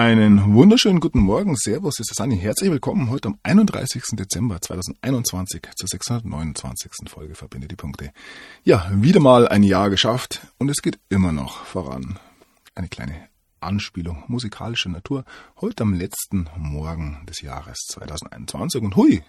Einen wunderschönen guten Morgen, Servus, ist Sani. Herzlich willkommen heute am 31. Dezember 2021 zur 629. Folge Verbinde die Punkte. Ja, wieder mal ein Jahr geschafft und es geht immer noch voran. Eine kleine Anspielung musikalischer Natur heute am letzten Morgen des Jahres 2021 und hui,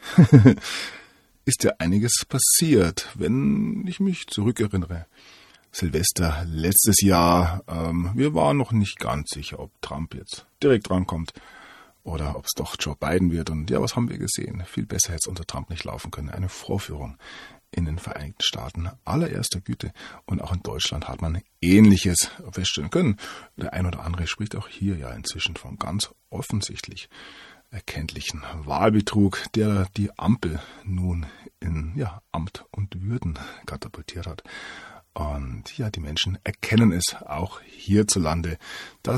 ist ja einiges passiert, wenn ich mich zurückerinnere. Silvester letztes Jahr, wir waren noch nicht ganz sicher, ob Trump jetzt direkt rankommt oder ob es doch Joe Biden wird. Und ja, was haben wir gesehen? Viel besser hätte es unter Trump nicht laufen können. Eine Vorführung in den Vereinigten Staaten allererster Güte. Und auch in Deutschland hat man Ähnliches feststellen können. Der ein oder andere spricht auch hier ja inzwischen von ganz offensichtlich erkenntlichen Wahlbetrug, der die Ampel nun in Amt und Würden katapultiert hat. Und ja, die Menschen erkennen es auch hierzulande, dass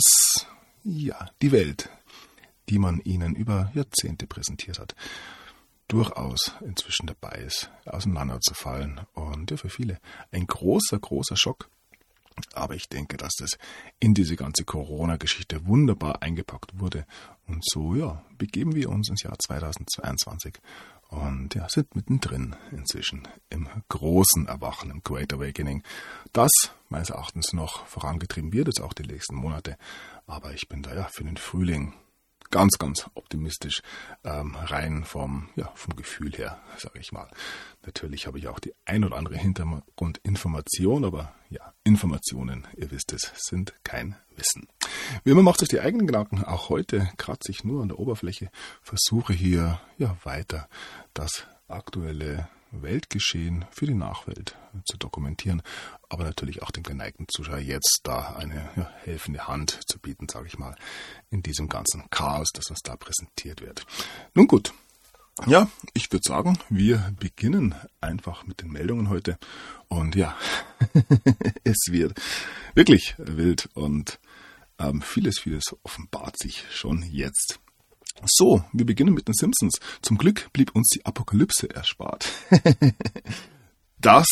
die Welt, die man ihnen über Jahrzehnte präsentiert hat, durchaus inzwischen dabei ist, auseinanderzufallen. Und ja, für viele ein großer, großer Schock. Aber ich denke, dass das in diese ganze Corona-Geschichte wunderbar eingepackt wurde. Und so, begeben wir uns ins Jahr 2022. Und sind mittendrin inzwischen im großen Erwachen, im Great Awakening, das meines Erachtens noch vorangetrieben wird, jetzt auch die nächsten Monate. Aber ich bin da für den Frühling ganz, ganz optimistisch, rein vom Gefühl her, sage ich mal. Natürlich habe ich auch die ein oder andere Hintergrundinformation, aber Informationen, ihr wisst es, sind kein Wissen. Wie immer macht euch die eigenen Gedanken, auch heute kratze ich nur an der Oberfläche, versuche hier weiter das aktuelle Weltgeschehen für die Nachwelt zu dokumentieren, aber natürlich auch dem geneigten Zuschauer jetzt da eine helfende Hand zu bieten, sage ich mal, in diesem ganzen Chaos, das uns da präsentiert wird. Nun gut, ich würde sagen, wir beginnen einfach mit den Meldungen heute und es wird wirklich wild und vieles offenbart sich schon jetzt. So, wir beginnen mit den Simpsons. Zum Glück blieb uns die Apokalypse erspart. Das,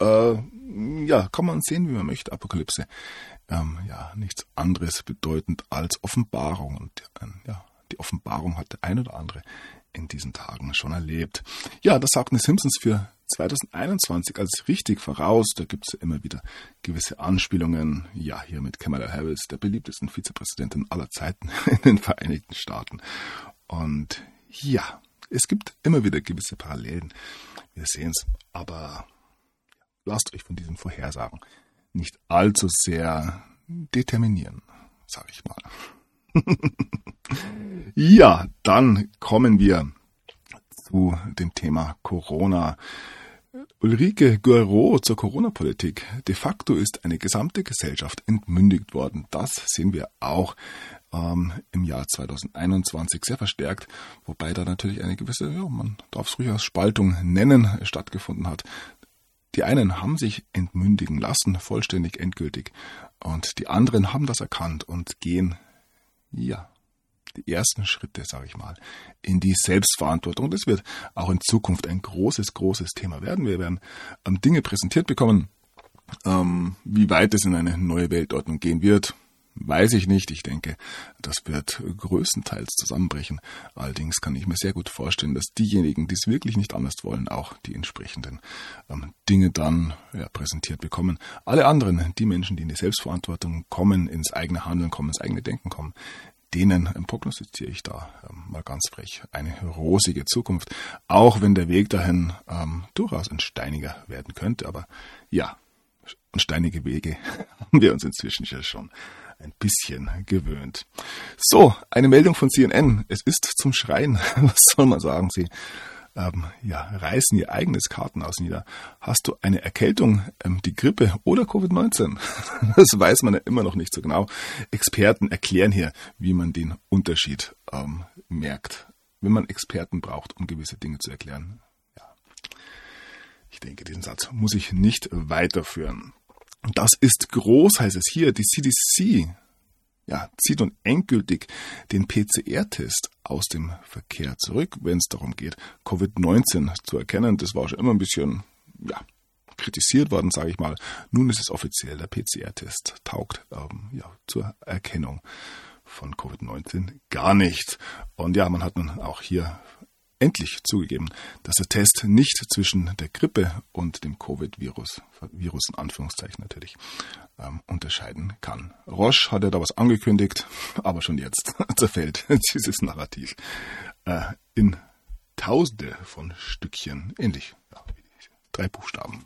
kann man sehen, wie man möchte. Apokalypse, nichts anderes bedeutend als Offenbarung. Und die Offenbarung hat der ein oder andere in diesen Tagen schon erlebt. Ja, das sagten die Simpsons für 2021 als richtig voraus. Da gibt es immer wieder gewisse Anspielungen. Ja, hier mit Kamala Harris, der beliebtesten Vizepräsidentin aller Zeiten in den Vereinigten Staaten. Und es gibt immer wieder gewisse Parallelen. Wir sehen es, aber lasst euch von diesen Vorhersagen nicht allzu sehr determinieren, sage ich mal. Dann kommen wir zu dem Thema Corona. Ulrike Guerreau zur Corona-Politik. De facto ist eine gesamte Gesellschaft entmündigt worden. Das sehen wir auch im Jahr 2021 sehr verstärkt, wobei da natürlich eine gewisse, man darf es durchaus Spaltung nennen, stattgefunden hat. Die einen haben sich entmündigen lassen, vollständig endgültig, und die anderen haben das erkannt und gehen die ersten Schritte, sage ich mal, in die Selbstverantwortung. Das wird auch in Zukunft ein großes, großes Thema werden. Wir werden Dinge präsentiert bekommen. Wie weit es in eine neue Weltordnung gehen wird, weiß ich nicht. Ich denke, das wird größtenteils zusammenbrechen. Allerdings kann ich mir sehr gut vorstellen, dass diejenigen, die es wirklich nicht anders wollen, auch die entsprechenden Dinge dann präsentiert bekommen. Alle anderen, die Menschen, die in die Selbstverantwortung kommen, ins eigene Handeln kommen, ins eigene Denken kommen, denen prognostiziere ich da mal ganz frech eine rosige Zukunft, auch wenn der Weg dahin durchaus ein steiniger werden könnte. Aber an steinige Wege haben wir uns inzwischen ja schon ein bisschen gewöhnt. So, eine Meldung von CNN. Es ist zum Schreien. Was soll man sagen? Sie reißen ihr eigenes Kartenhaus nieder. Hast du eine Erkältung, die Grippe oder Covid-19? Das weiß man ja immer noch nicht so genau. Experten erklären hier, wie man den Unterschied merkt, wenn man Experten braucht, um gewisse Dinge zu erklären. Ich denke, diesen Satz muss ich nicht weiterführen. Das ist groß, heißt es hier. Die CDC zieht nun endgültig den PCR-Test aus dem Verkehr zurück, wenn es darum geht, Covid-19 zu erkennen. Das war schon immer ein bisschen kritisiert worden, sage ich mal. Nun ist es offiziell, der PCR-Test taugt zur Erkennung von Covid-19 gar nichts. Und ja, man hat nun auch hier endlich zugegeben, dass der Test nicht zwischen der Grippe und dem Covid-Virus in Anführungszeichen natürlich, unterscheiden kann. Roche hat ja da was angekündigt, aber schon jetzt zerfällt dieses Narrativ in Tausende von Stückchen, ähnlich wie die 3 Buchstaben.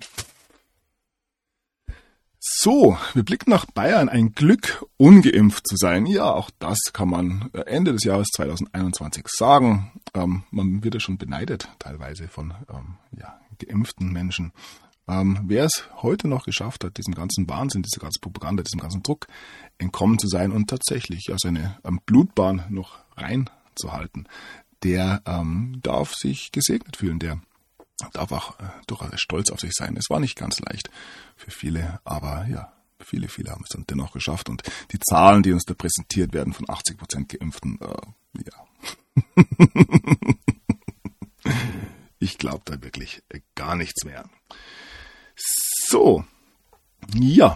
So, wir blicken nach Bayern. Ein Glück, ungeimpft zu sein. Ja, auch das kann man Ende des Jahres 2021 sagen. Man wird ja schon beneidet, teilweise von geimpften Menschen. Wer es heute noch geschafft hat, diesem ganzen Wahnsinn, dieser ganzen Propaganda, diesem ganzen Druck entkommen zu sein und tatsächlich seine Blutbahn noch reinzuhalten, der darf sich gesegnet fühlen, der darf auch durchaus stolz auf sich sein. Es war nicht ganz leicht für viele, aber ja, viele haben es dann dennoch geschafft. Und die Zahlen, die uns da präsentiert werden von 80% Geimpften, ich glaube da wirklich gar nichts mehr. So, ja.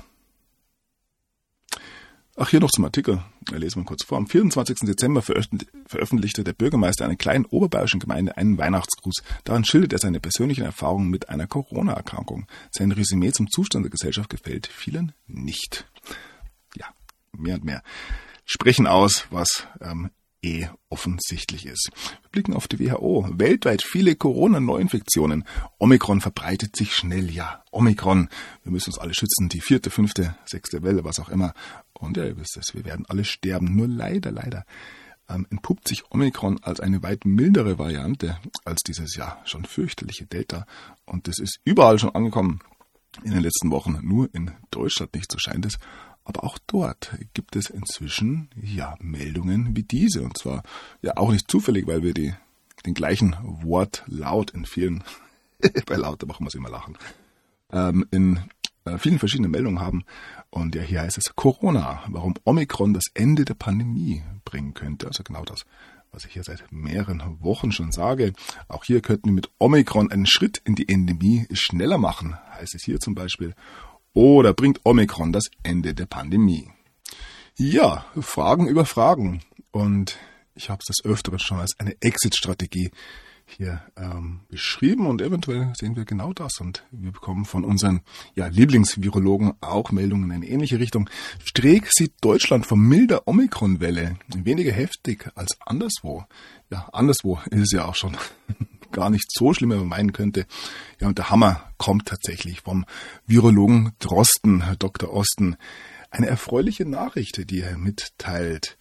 Ach, hier noch zum Artikel. Lesen wir kurz vor. Am 24. Dezember veröffentlichte der Bürgermeister einer kleinen oberbayerischen Gemeinde einen Weihnachtsgruß. Darin schildert er seine persönlichen Erfahrungen mit einer Corona-Erkrankung. Sein Resümee zum Zustand der Gesellschaft gefällt vielen nicht. Ja, mehr und mehr sprechen aus, was offensichtlich ist. Wir blicken auf die WHO. Weltweit viele Corona-Neuinfektionen. Omikron verbreitet sich schnell. Ja, Omikron. Wir müssen uns alle schützen. Die 4., 5., 6. Welle, was auch immer. Und ja, ihr wisst es, wir werden alle sterben. Nur leider entpuppt sich Omikron als eine weit mildere Variante als dieses ja schon fürchterliche Delta. Und das ist überall schon angekommen in den letzten Wochen. Nur in Deutschland nicht, so scheint es. Aber auch dort gibt es inzwischen Meldungen wie diese. Und zwar ja auch nicht zufällig, weil wir den gleichen Wortlaut in vielen, bei lauter machen wir es immer lachen, in vielen verschiedenen Meldungen haben. Und ja, hier heißt es Corona, warum Omikron das Ende der Pandemie bringen könnte. Also genau das, was ich hier seit mehreren Wochen schon sage. Auch hier könnten wir mit Omikron einen Schritt in die Endemie schneller machen, heißt es hier zum Beispiel. Oder bringt Omikron das Ende der Pandemie? Ja, Fragen über Fragen. Und ich habe es des Öfteren schon als eine Exit-Strategie hier beschrieben. Und eventuell sehen wir genau das. Und wir bekommen von unseren Lieblingsvirologen auch Meldungen in eine ähnliche Richtung. Streeck sieht Deutschland vor milder Omikron-Welle weniger heftig als anderswo. Ja, anderswo ist es ja auch schon gar nicht so schlimm, wie man meinen könnte. Ja, und der Hammer kommt tatsächlich vom Virologen Drosten, Dr. Osten. Eine erfreuliche Nachricht, die er mitteilt.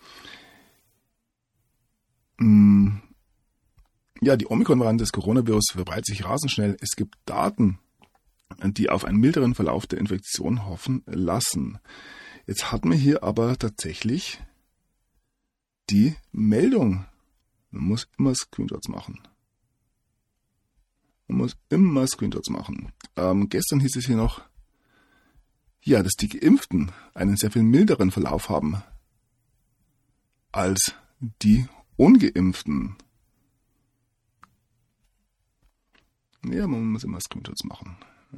Ja, die Omikron-Variante des Coronavirus verbreitet sich rasend schnell. Es gibt Daten, die auf einen milderen Verlauf der Infektion hoffen lassen. Jetzt hat man hier aber tatsächlich die Meldung. Man muss immer Screenshots machen. Gestern hieß es hier noch, dass die Geimpften einen sehr viel milderen Verlauf haben als die Ungeimpften. Ja, man muss immer Screenshots machen.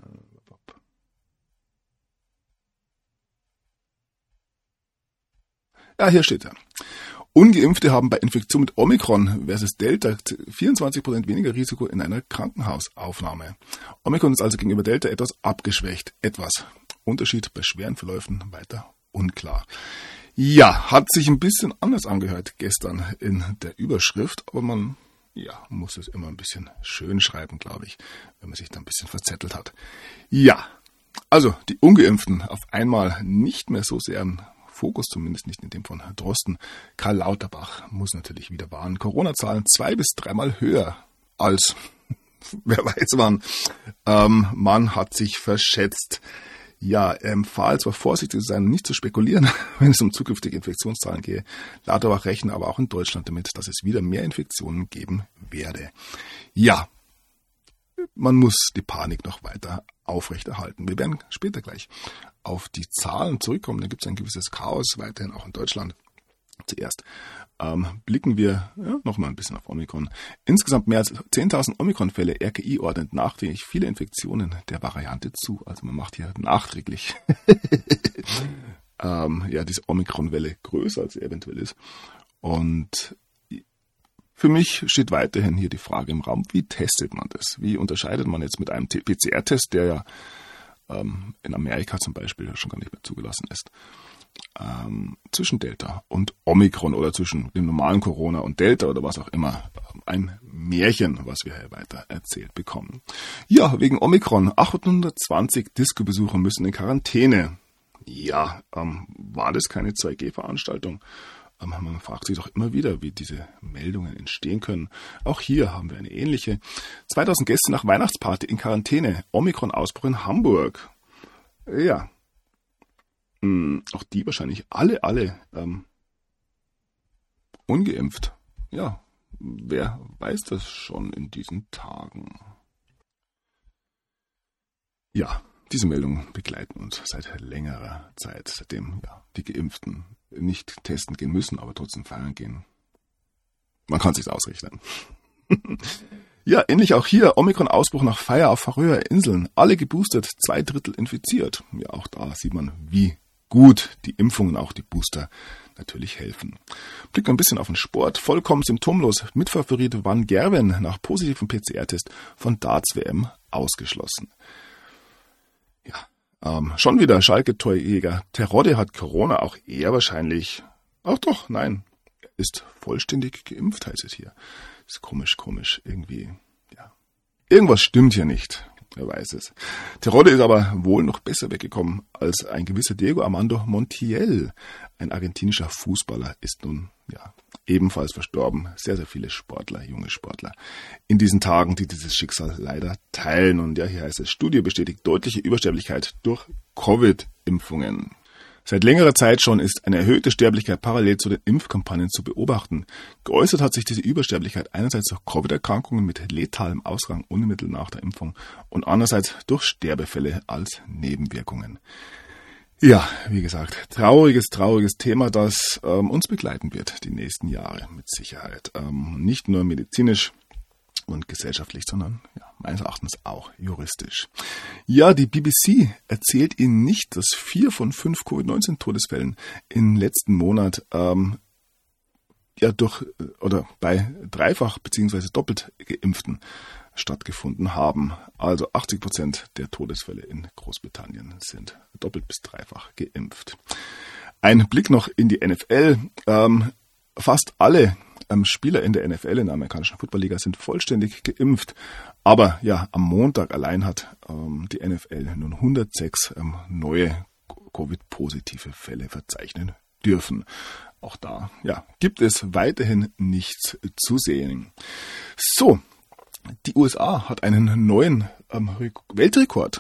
Ja, hier steht er. Ungeimpfte haben bei Infektion mit Omikron versus Delta 24% weniger Risiko in einer Krankenhausaufnahme. Omikron ist also gegenüber Delta etwas abgeschwächt. Unterschied bei schweren Verläufen weiter unklar. Ja, hat sich ein bisschen anders angehört gestern in der Überschrift, aber man muss es immer ein bisschen schön schreiben, glaube ich, wenn man sich da ein bisschen verzettelt hat. Ja, also die Ungeimpften auf einmal nicht mehr so sehr im Fokus, zumindest nicht in dem von Drosten. Karl Lauterbach muss natürlich wieder warnen. Corona-Zahlen 2- bis 3-mal höher als, wer weiß wann. Man hat sich verschätzt. Ja, er empfahl zwar vorsichtig zu sein und nicht zu spekulieren, wenn es um zukünftige Infektionszahlen gehe. Lauterbach rechnet aber auch in Deutschland damit, dass es wieder mehr Infektionen geben werde. Ja, man muss die Panik noch weiter aufrechterhalten. Wir werden später gleich auf die Zahlen zurückkommen. Da gibt es ein gewisses Chaos weiterhin auch in Deutschland. Zuerst blicken wir noch mal ein bisschen auf Omikron. Insgesamt mehr als 10.000 Omikron-Fälle. RKI ordnet nachträglich viele Infektionen der Variante zu. Also man macht hier nachträglich diese Omikron-Welle größer als sie eventuell ist. Und für mich steht weiterhin hier die Frage im Raum, wie testet man das? Wie unterscheidet man jetzt mit einem PCR-Test, der ja in Amerika zum Beispiel schon gar nicht mehr zugelassen ist, zwischen Delta und Omikron oder zwischen dem normalen Corona und Delta oder was auch immer. Ein Märchen, was wir hier weiter erzählt bekommen. Ja, wegen Omikron. 820 Disco-Besucher müssen in Quarantäne. Ja, war das keine 2G-Veranstaltung? Man fragt sich doch immer wieder, wie diese Meldungen entstehen können. Auch hier haben wir eine ähnliche. 2000 Gäste nach Weihnachtsparty in Quarantäne. Omikron-Ausbruch in Hamburg. Ja. Auch die wahrscheinlich alle ungeimpft. Ja, wer weiß das schon in diesen Tagen? Ja, diese Meldungen begleiten uns seit längerer Zeit, seitdem die Geimpften nicht testen gehen müssen, aber trotzdem feiern gehen. Man kann sich's ausrechnen. Ja, ähnlich auch hier. Omikron-Ausbruch nach Feier auf Färöer Inseln. Alle geboostert, 2/3 infiziert. Ja, auch da sieht man, wie gut die Impfungen, auch die Booster, natürlich helfen. Blicken wir ein bisschen auf den Sport. Vollkommen symptomlos. Mitfavorit Van Gerwen nach positivem PCR-Test von Darts-WM ausgeschlossen. Ja, schon wieder Schalke-Torjäger. Terodde hat Corona, auch er wahrscheinlich. Ach doch, nein. Er ist vollständig geimpft, heißt es hier. Ist komisch. Irgendwie, ja. Irgendwas stimmt hier nicht. Wer weiß es. Terodde ist aber wohl noch besser weggekommen als ein gewisser Diego Armando Montiel. Ein argentinischer Fußballer ist nun ebenfalls verstorben. Sehr, sehr viele Sportler, junge Sportler in diesen Tagen, die dieses Schicksal leider teilen. Und ja, hier heißt es, Studie bestätigt deutliche Übersterblichkeit durch Covid-Impfungen. Seit längerer Zeit schon ist eine erhöhte Sterblichkeit parallel zu den Impfkampagnen zu beobachten. Geäußert hat sich diese Übersterblichkeit einerseits durch Covid-Erkrankungen mit letalem Ausgang unmittelbar nach der Impfung und andererseits durch Sterbefälle als Nebenwirkungen. Ja, wie gesagt, trauriges Thema, das uns begleiten wird die nächsten Jahre mit Sicherheit. Nicht nur medizinisch und gesellschaftlich, sondern meines Erachtens auch juristisch. Ja, die BBC erzählt Ihnen nicht, dass 4 von 5 Covid-19-Todesfällen im letzten Monat bei dreifach bzw. doppelt Geimpften stattgefunden haben. Also 80% der Todesfälle in Großbritannien sind doppelt bis dreifach geimpft. Ein Blick noch in die NFL. Fast alle Spieler in der NFL, in der amerikanischen Footballliga, sind vollständig geimpft. Aber am Montag allein hat die NFL nun 106 neue Covid-positive Fälle verzeichnen dürfen. Auch da gibt es weiterhin nichts zu sehen. So, die USA hat einen neuen Weltrekord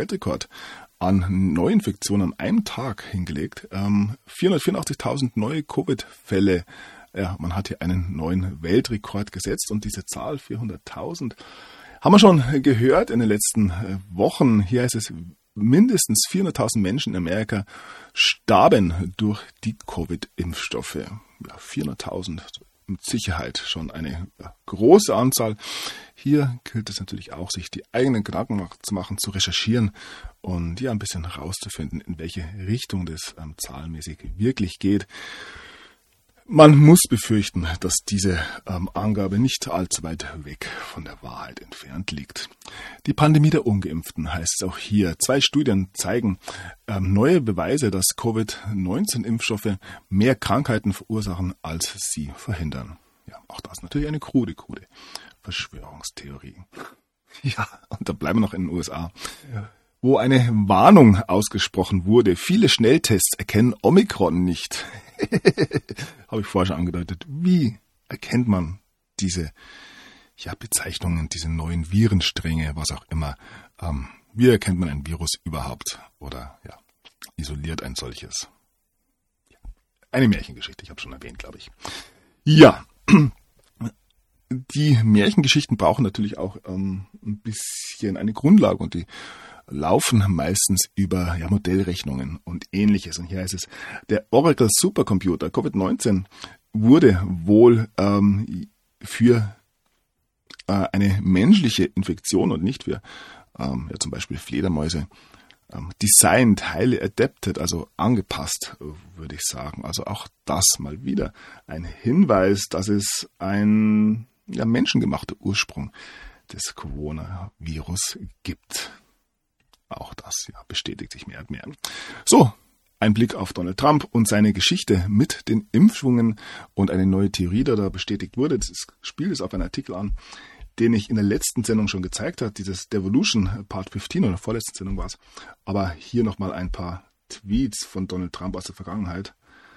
an Neuinfektionen an einem Tag hingelegt. 484.000 neue Covid-Fälle. Ja, man hat hier einen neuen Weltrekord gesetzt und diese Zahl 400.000 haben wir schon gehört in den letzten Wochen. Hier heißt es, mindestens 400.000 Menschen in Amerika starben durch die Covid-Impfstoffe. Ja, 400.000 mit Sicherheit schon eine große Anzahl. Hier gilt es natürlich auch, sich die eigenen Gedanken zu machen, zu recherchieren und ein bisschen herauszufinden, in welche Richtung das zahlenmäßig wirklich geht. Man muss befürchten, dass diese Angabe nicht allzu weit weg von der Wahrheit entfernt liegt. Die Pandemie der Ungeimpften heißt es auch hier. 2 Studien zeigen neue Beweise, dass Covid-19-Impfstoffe mehr Krankheiten verursachen, als sie verhindern. Ja, auch das ist natürlich eine krude Verschwörungstheorie. Ja, und da bleiben wir noch in den USA. Wo eine Warnung ausgesprochen wurde. Viele Schnelltests erkennen Omikron nicht. Habe ich vorher schon angedeutet. Wie erkennt man diese Bezeichnungen, diese neuen Virenstränge, was auch immer? Wie erkennt man ein Virus überhaupt? Oder isoliert ein solches? Eine Märchengeschichte, ich habe schon erwähnt, glaube ich. Ja, die Märchengeschichten brauchen natürlich auch ein bisschen eine Grundlage und die laufen meistens über Modellrechnungen und Ähnliches. Und hier heißt es, der Oracle Supercomputer Covid-19 wurde wohl für eine menschliche Infektion und nicht für zum Beispiel Fledermäuse designed, highly adapted, also angepasst, würde ich sagen. Also auch das mal wieder ein Hinweis, dass es ein menschengemachter Ursprung des Coronavirus gibt. Auch das bestätigt sich mehr und mehr. So, ein Blick auf Donald Trump und seine Geschichte mit den Impfungen und eine neue Theorie, die da bestätigt wurde. Das spielt es auf einen Artikel an, den ich in der letzten Sendung schon gezeigt habe, dieses Devolution Part 15 oder vorletzten Sendung war es. Aber hier nochmal ein paar Tweets von Donald Trump aus der Vergangenheit.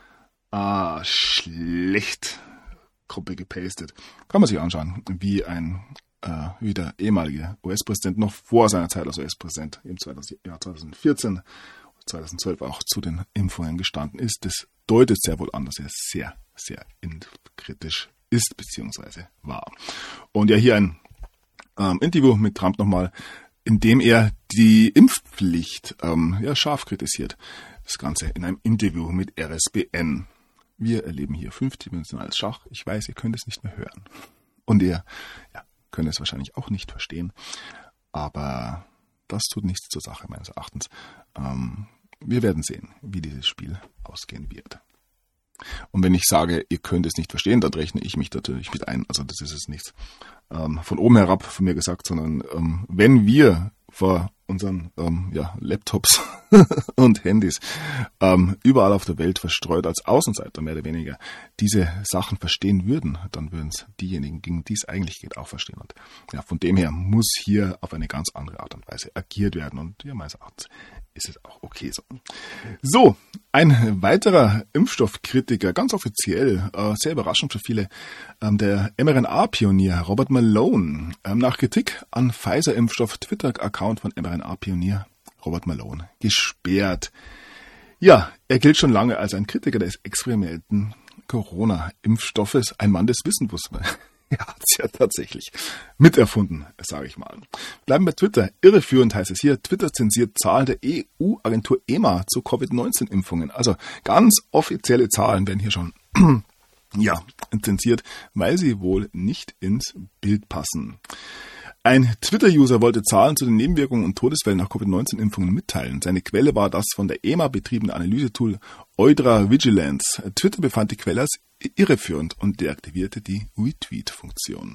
Schlecht Gruppe gepastet. Kann man sich anschauen, wie der ehemalige US-Präsident noch vor seiner Zeit als US-Präsident im Jahr 2014, 2012 auch zu den Impfungen gestanden ist. Das deutet sehr wohl an, dass er sehr, sehr kritisch ist bzw. war. Und hier ein Interview mit Trump nochmal, in dem er die Impfpflicht scharf kritisiert. Das Ganze in einem Interview mit RSBN. Wir erleben hier 5-dimensionales Schach. Ich weiß, ihr könnt es nicht mehr hören. Und ihr könnt es wahrscheinlich auch nicht verstehen. Aber das tut nichts zur Sache meines Erachtens. Wir werden sehen, wie dieses Spiel ausgehen wird. Und wenn ich sage, ihr könnt es nicht verstehen, dann rechne ich mich natürlich mit ein. Also das ist jetzt nichts von oben herab von mir gesagt, sondern wenn wir vor unseren Laptops und Handys überall auf der Welt verstreut als Außenseiter mehr oder weniger diese Sachen verstehen würden, dann würden es diejenigen, gegen die es eigentlich geht, auch verstehen. Und von dem her muss hier auf eine ganz andere Art und Weise agiert werden. Und meines Erachtens ist es auch okay so. So, ein weiterer Impfstoffkritiker, ganz offiziell, sehr überraschend für viele, der mRNA-Pionier Robert Malone. Nach Kritik an Pfizer-Impfstoff Twitter-Account von mRNA-Pionier Robert Malone gesperrt. Ja, er gilt schon lange als ein Kritiker des experimentellen Corona-Impfstoffes, ein Mann des Wissens. Er hat es ja tatsächlich miterfunden, sage ich mal. Bleiben bei Twitter. Irreführend heißt es hier, Twitter zensiert Zahlen der EU-Agentur EMA zu Covid-19-Impfungen. Also ganz offizielle Zahlen werden hier schon zensiert, weil sie wohl nicht ins Bild passen. Ein Twitter-User wollte Zahlen zu den Nebenwirkungen und Todesfällen nach Covid-19-Impfungen mitteilen. Seine Quelle war das von der EMA betriebene Analysetool Eudra Vigilance. Twitter befand die Quelle als irreführend und deaktivierte die Retweet-Funktion.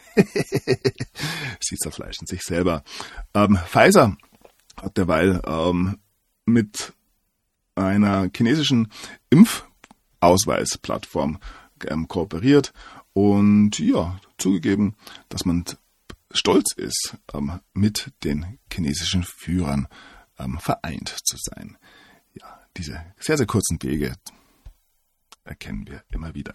Sie zerfleischen sich selber. Pfizer hat derweil mit einer chinesischen Impfausweisplattform kooperiert und zugegeben, dass man stolz ist, mit den chinesischen Führern vereint zu sein. Ja, diese sehr, sehr kurzen Wege erkennen wir immer wieder.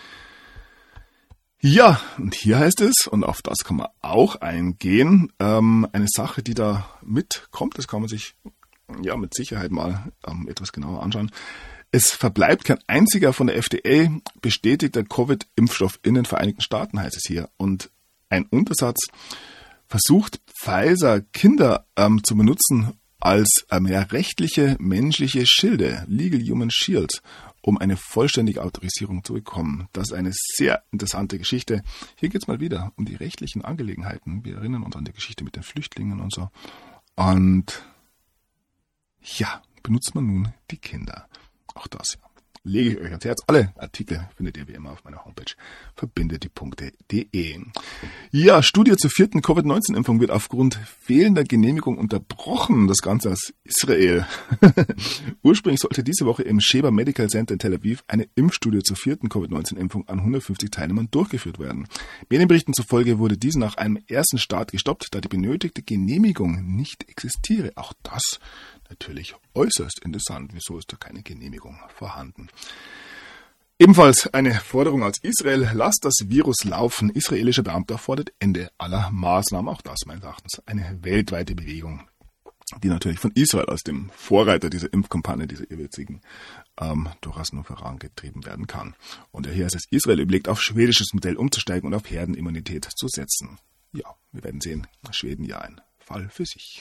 Ja, und hier heißt es, und auf das kann man auch eingehen, eine Sache, die da mitkommt, das kann man sich mit Sicherheit mal etwas genauer anschauen. Es verbleibt kein einziger von der FDA bestätigter Covid-Impfstoff in den Vereinigten Staaten, heißt es hier. Und ein Untersatz versucht Pfizer Kinder zu benutzen als rechtliche menschliche Schilde, Legal Human Shields, um eine vollständige Autorisierung zu bekommen. Das ist eine sehr interessante Geschichte. Hier geht es mal wieder um die rechtlichen Angelegenheiten. Wir erinnern uns an die Geschichte mit den Flüchtlingen und so. Und benutzt man nun die Kinder. Auch das lege ich euch ans Herz. Alle Artikel findet ihr wie immer auf meiner Homepage verbindetdie.de. Ja, Studie zur 4. Covid-19-Impfung wird aufgrund fehlender Genehmigung unterbrochen. Das Ganze aus Israel. Ursprünglich sollte diese Woche im Sheba Medical Center in Tel Aviv eine Impfstudie zur 4. Covid-19-Impfung an 150 Teilnehmern durchgeführt werden. Medienberichten zufolge wurde diese nach einem ersten Start gestoppt, da die benötigte Genehmigung nicht existiere. Auch das natürlich äußerst interessant. Wieso ist da keine Genehmigung vorhanden? Ebenfalls eine Forderung aus Israel. Lasst das Virus laufen. Israelischer Beamter fordert Ende aller Maßnahmen. Auch das meines Erachtens eine weltweite Bewegung, die natürlich von Israel als dem Vorreiter dieser Impfkampagne, dieser irrwitzigen, durchaus nur vorangetrieben werden kann. Und hier heißt es, Israel überlegt, auf schwedisches Modell umzusteigen und auf Herdenimmunität zu setzen. Ja, wir werden sehen. Schweden ein Fall für sich.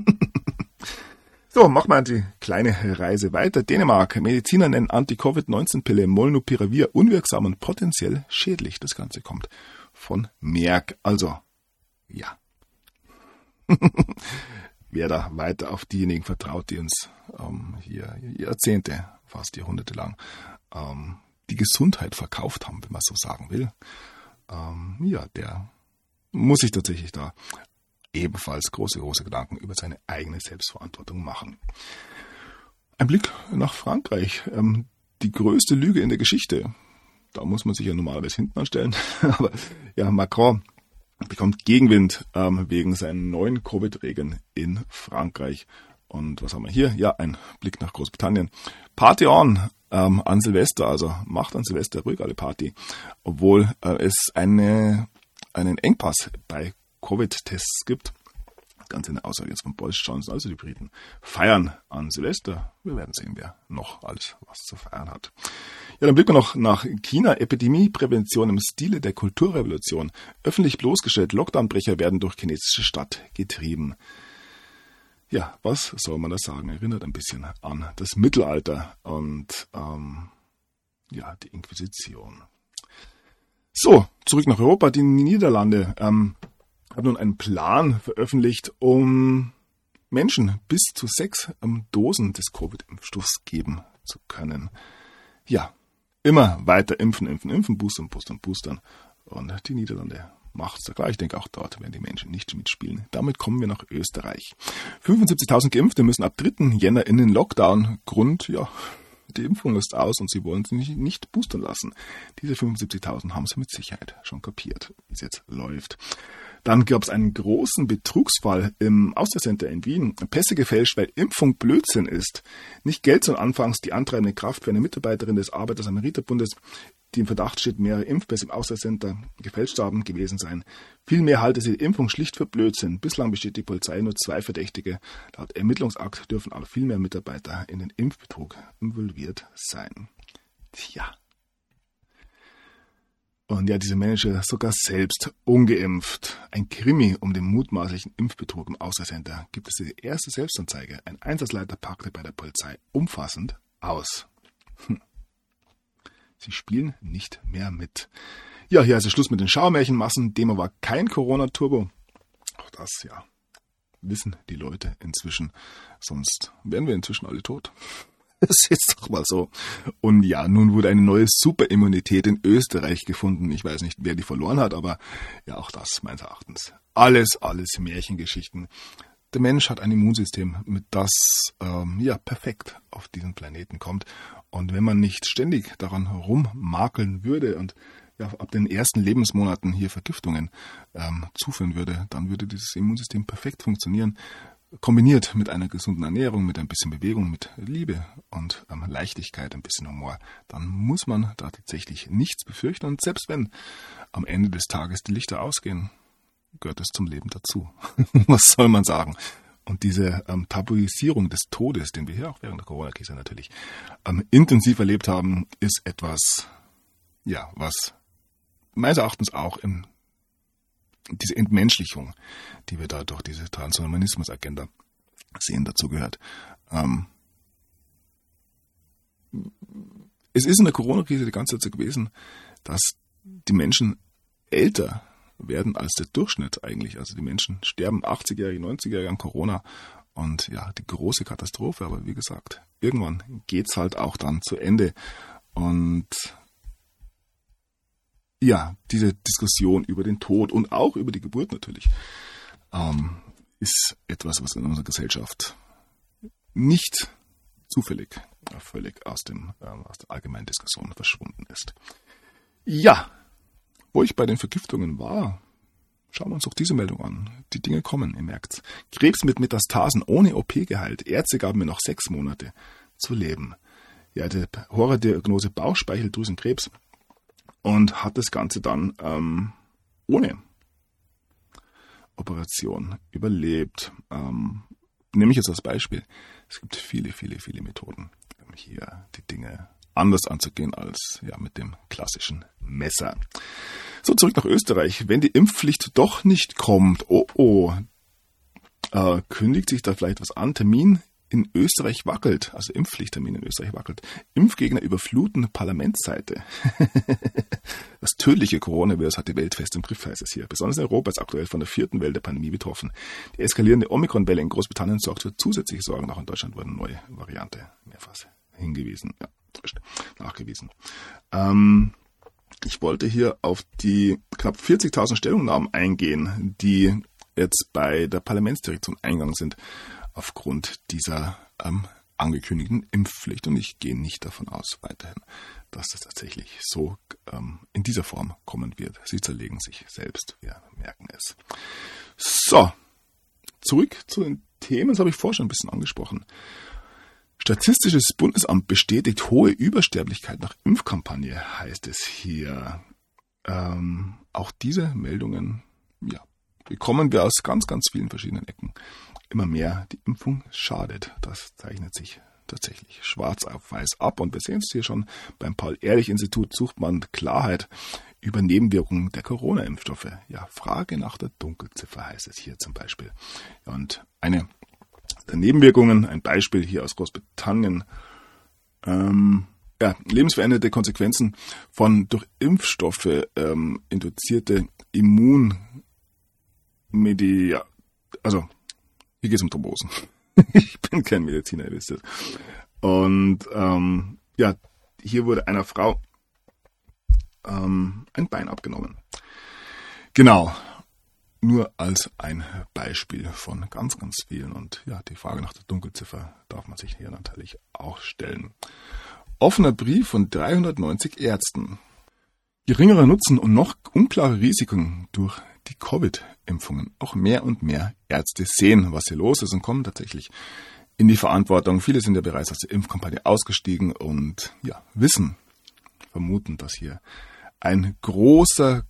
So, machen wir die kleine Reise weiter. Dänemark. Mediziner nennen Anti-Covid-19-Pille Molnupiravir unwirksam und potenziell schädlich. Das Ganze kommt von Merck. Also, wer da weiter auf diejenigen vertraut, die uns hier Jahrzehnte, fast Jahrhunderte lang die Gesundheit verkauft haben, wenn man so sagen will, der muss sich tatsächlich da ebenfalls große Gedanken über seine eigene Selbstverantwortung machen. Ein Blick nach Frankreich, die größte Lüge in der Geschichte. Da muss man sich ja normalerweise hinten anstellen, aber ja, Macron bekommt Gegenwind wegen seinen neuen Covid-Regeln in Frankreich. Und was haben wir hier? Ja, ein Blick nach Großbritannien. Party on an Silvester, also macht an Silvester ruhig alle Party, obwohl es einen Engpass bei Covid-Tests gibt. Ganz eine Aussage jetzt von Boris Johnson, also die Briten feiern an Silvester. Wir werden sehen, wer noch alles was zu feiern hat. Ja, dann blicken wir noch nach China. Epidemieprävention im Stile der Kulturrevolution. Öffentlich bloßgestellt, Lockdownbrecher werden durch chinesische Stadt getrieben. Ja, was soll man da sagen? Erinnert ein bisschen an das Mittelalter und die Inquisition. So, zurück nach Europa. Die Niederlande hat nun einen Plan veröffentlicht, um Menschen bis zu 6 Dosen des Covid-Impfstoffs geben zu können. Ja, immer weiter impfen, boostern. Und die Niederlande macht es da gleich. Ich denke, auch dort werden die Menschen nicht mitspielen. Damit kommen wir nach Österreich. 75.000 Geimpfte müssen ab 3. Jänner in den Lockdown. Grund, die Impfung ist aus und sie wollen sich nicht boostern lassen. Diese 75.000 haben sie mit Sicherheit schon kapiert, wie es jetzt läuft. Dann gab es einen großen Betrugsfall im Austria-Center in Wien. Pässe gefälscht, weil Impfung Blödsinn ist. Nicht Geld, sondern anfangs die antreibende Kraft für eine Mitarbeiterin des Arbeiter-Samariter-Bundes, die im Verdacht steht, mehrere Impfpässe im Austria-Center gefälscht haben gewesen sein. Vielmehr halte sie die Impfung schlicht für Blödsinn. Bislang besteht die Polizei nur 2 Verdächtige. Laut Ermittlungsakt dürfen aber viel mehr Mitarbeiter in den Impfbetrug involviert sein. Tja. Und ja, diese Manager sogar selbst ungeimpft. Ein Krimi um den mutmaßlichen Impfbetrug im Austria-Center gibt es die erste Selbstanzeige. Ein Einsatzleiter packte bei der Polizei umfassend aus. Sie spielen nicht mehr mit. Ja, hier ist der Schluss mit den Schauermärchenmassen. Dem war kein Corona-Turbo. Auch das, wissen die Leute inzwischen. Sonst wären wir inzwischen alle tot. Das ist jetzt doch mal so. Und ja, nun wurde eine neue Superimmunität in Österreich gefunden. Ich weiß nicht, wer die verloren hat, aber ja, auch das meines Erachtens. Alles Märchengeschichten. Der Mensch hat ein Immunsystem, mit das perfekt auf diesen Planeten kommt. Und wenn man nicht ständig daran rummakeln würde und ab den ersten Lebensmonaten hier Vergiftungen zuführen würde, dann würde dieses Immunsystem perfekt funktionieren. Kombiniert mit einer gesunden Ernährung, mit ein bisschen Bewegung, mit Liebe und Leichtigkeit, ein bisschen Humor, dann muss man da tatsächlich nichts befürchten. Und selbst wenn am Ende des Tages die Lichter ausgehen, gehört es zum Leben dazu. Was soll man sagen? Und diese Tabuisierung des Todes, den wir hier auch während der Corona-Krise natürlich intensiv erlebt haben, ist etwas, was meines Erachtens auch diese Entmenschlichung, die wir da durch diese Transhumanismus-Agenda sehen, dazu gehört. Es ist in der Corona-Krise die ganze Zeit so gewesen, dass die Menschen älter werden als der Durchschnitt eigentlich. Also die Menschen sterben 80-Jährige, 90-Jährige an Corona und die große Katastrophe. Aber wie gesagt, irgendwann geht's halt auch dann zu Ende. Und diese Diskussion über den Tod und auch über die Geburt natürlich ist etwas, was in unserer Gesellschaft nicht zufällig völlig aus der allgemeinen Diskussion verschwunden ist. Ja, wo ich bei den Vergiftungen war, schauen wir uns doch diese Meldung an. Die Dinge kommen, ihr merkt's. Krebs mit Metastasen ohne OP geheilt. Ärzte gaben mir noch 6 Monate zu leben. Er hatte Horrordiagnose Bauchspeicheldrüsenkrebs und hat das Ganze dann ohne Operation überlebt. Nehme ich jetzt als Beispiel. Es gibt viele Methoden, hier die Dinge anders anzugehen als mit dem klassischen Messer. So, zurück nach Österreich. Wenn die Impfpflicht doch nicht kommt, kündigt sich da vielleicht was an? Termin in Österreich wackelt, also Impfpflichttermin in Österreich wackelt. Impfgegner überfluten Parlamentsseite. Das tödliche Coronavirus hat die Welt fest im Griff, heißt es hier. Besonders in Europa ist aktuell von der 4. Welle der Pandemie betroffen. Die eskalierende Omikron-Welle in Großbritannien sorgt für zusätzliche Sorgen. Auch in Deutschland wurde eine neue Variante mehrfach nachgewiesen. Ich wollte hier auf die knapp 40.000 Stellungnahmen eingehen, die jetzt bei der Parlamentsdirektion eingegangen sind aufgrund dieser angekündigten Impfpflicht. Und ich gehe nicht davon aus weiterhin, dass das tatsächlich so in dieser Form kommen wird. Sie zerlegen sich selbst, wir merken es. So, zurück zu den Themen, das habe ich vorher schon ein bisschen angesprochen. Statistisches Bundesamt bestätigt hohe Übersterblichkeit nach Impfkampagne, heißt es hier. Auch diese Meldungen, bekommen wir aus ganz, ganz vielen verschiedenen Ecken. Immer mehr, die Impfung schadet. Das zeichnet sich tatsächlich schwarz auf weiß ab. Und wir sehen es hier schon beim Paul-Ehrlich-Institut, sucht man Klarheit über Nebenwirkungen der Corona-Impfstoffe. Ja, Frage nach der Dunkelziffer heißt es hier zum Beispiel. Ja, und eine der Nebenwirkungen, ein Beispiel hier aus Großbritannien, lebensverändernde Konsequenzen von durch Impfstoffe induzierte hier geht es um Thrombosen. Ich bin kein Mediziner, ihr wisst es. Und hier wurde einer Frau ein Bein abgenommen. Genau. Nur als ein Beispiel von ganz, ganz vielen. Und ja, die Frage nach der Dunkelziffer darf man sich hier natürlich auch stellen. Offener Brief von 390 Ärzten. Geringerer Nutzen und noch unklare Risiken durch die Covid-Impfungen. Auch mehr und mehr Ärzte sehen, was hier los ist und kommen tatsächlich in die Verantwortung. Viele sind ja bereits aus der Impfkampagne ausgestiegen und vermuten, dass hier ein großer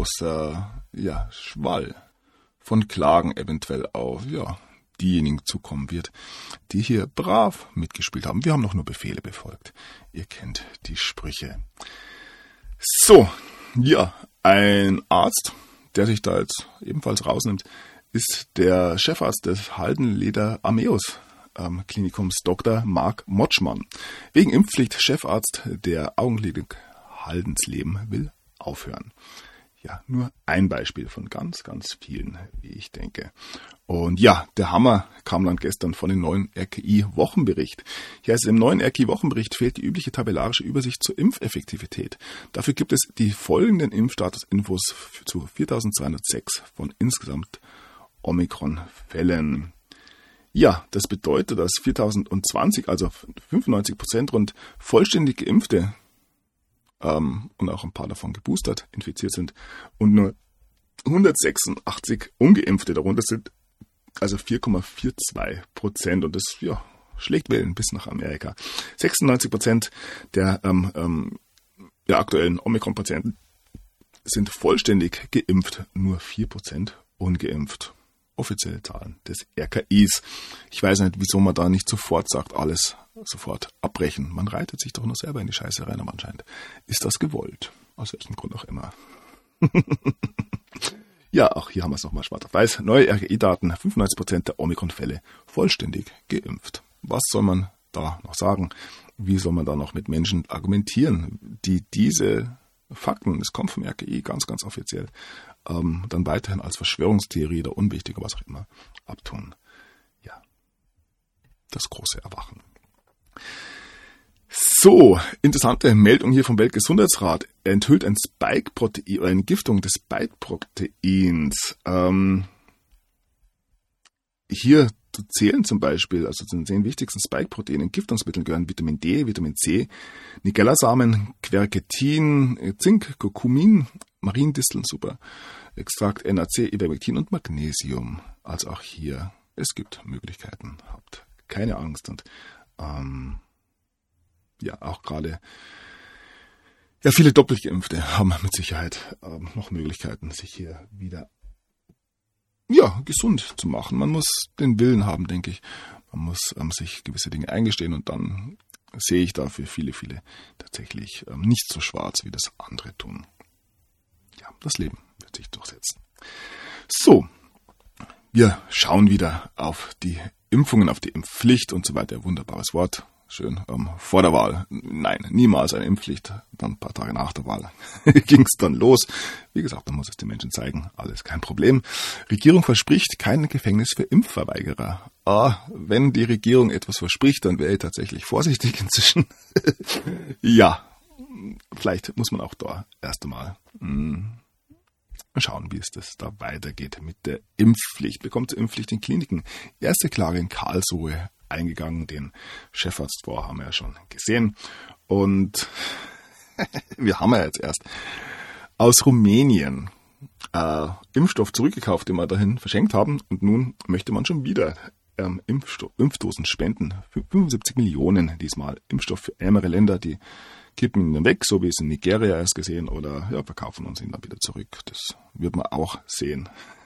Schwall von Klagen eventuell auf diejenigen zukommen wird, die hier brav mitgespielt haben. Wir haben doch nur Befehle befolgt. Ihr kennt die Sprüche. So, ein Arzt, der sich da jetzt ebenfalls rausnimmt, ist der Chefarzt des Haldenleder-Ameus Klinikums Dr. Marc Motschmann. Wegen Impfpflicht Chefarzt der Augenklinik Haldensleben will aufhören. Ja, nur ein Beispiel von ganz, ganz vielen, wie ich denke. Und der Hammer kam dann gestern von dem neuen RKI-Wochenbericht. Hier heißt es, im neuen RKI-Wochenbericht fehlt die übliche tabellarische Übersicht zur Impfeffektivität. Dafür gibt es die folgenden Impfstatus-Infos zu 4.206 von insgesamt Omikron-Fällen. Ja, das bedeutet, dass 4.020, also 95% rund vollständig Geimpfte und auch ein paar davon geboostert, infiziert sind und nur 186 Ungeimpfte darunter sind, also 4,42%, und das schlägt Wellen bis nach Amerika. 96% der aktuellen Omikron-Patienten sind vollständig geimpft, nur 4% ungeimpft. Offizielle Zahlen des RKIs. Ich weiß nicht, wieso man da nicht sofort sagt, alles sofort abbrechen. Man reitet sich doch nur selber in die Scheiße rein, aber anscheinend ist das gewollt. Aus welchem Grund auch immer. Ja, auch hier haben wir es nochmal schwarz auf weiß. Neue RKI-Daten, 95% der Omikron-Fälle vollständig geimpft. Was soll man da noch sagen? Wie soll man da noch mit Menschen argumentieren, die diese Fakten, es kommt vom RKI ganz, ganz offiziell, dann weiterhin als Verschwörungstheorie oder unwichtig oder was auch immer abtun. Ja, das große Erwachen. So, interessante Meldung hier vom Weltgesundheitsrat. Er enthüllt ein Spike-Protein oder eine Giftung des Spike-Proteins. Hier zu zählen zum Beispiel, also zu den 10 wichtigsten Spike-Proteinen in Giftungsmitteln gehören Vitamin D, Vitamin C, Nigellasamen, Quercetin, Zink, Kurkumin, Mariendisteln, super, Extrakt, NAC, Ivermectin und Magnesium. Also auch hier, es gibt Möglichkeiten, habt keine Angst. Und auch gerade viele doppelt Geimpfte haben mit Sicherheit noch Möglichkeiten, sich hier wieder gesund zu machen. Man muss den Willen haben, denke ich. Man muss sich gewisse Dinge eingestehen und dann sehe ich dafür viele tatsächlich nicht so schwarz, wie das andere tun. Ja, das Leben wird sich durchsetzen. So, wir schauen wieder auf die Impfungen, auf die Impfpflicht und so weiter. Wunderbares Wort. Schön. Vor der Wahl. Nein, niemals eine Impfpflicht. Dann ein paar Tage nach der Wahl ging es dann los. Wie gesagt, man muss es den Menschen zeigen. Alles kein Problem. Regierung verspricht kein Gefängnis für Impfverweigerer. Wenn die Regierung etwas verspricht, dann wäre ich tatsächlich vorsichtig inzwischen. Ja, vielleicht muss man auch da erst einmal schauen, wie es das da weitergeht mit der Impfpflicht. Bekommt zur Impfpflicht in Kliniken. Erste Klage in Karlsruhe eingegangen. Den Chefarzt haben wir ja schon gesehen. Und wir haben ja jetzt erst aus Rumänien Impfstoff zurückgekauft, den wir dahin verschenkt haben. Und nun möchte man schon wieder Impfdosen spenden. Für 75 Millionen diesmal. Impfstoff für ärmere Länder, die kippen ihn dann weg, so wie es in Nigeria erst gesehen, oder verkaufen uns ihn dann wieder zurück. Das wird man auch sehen.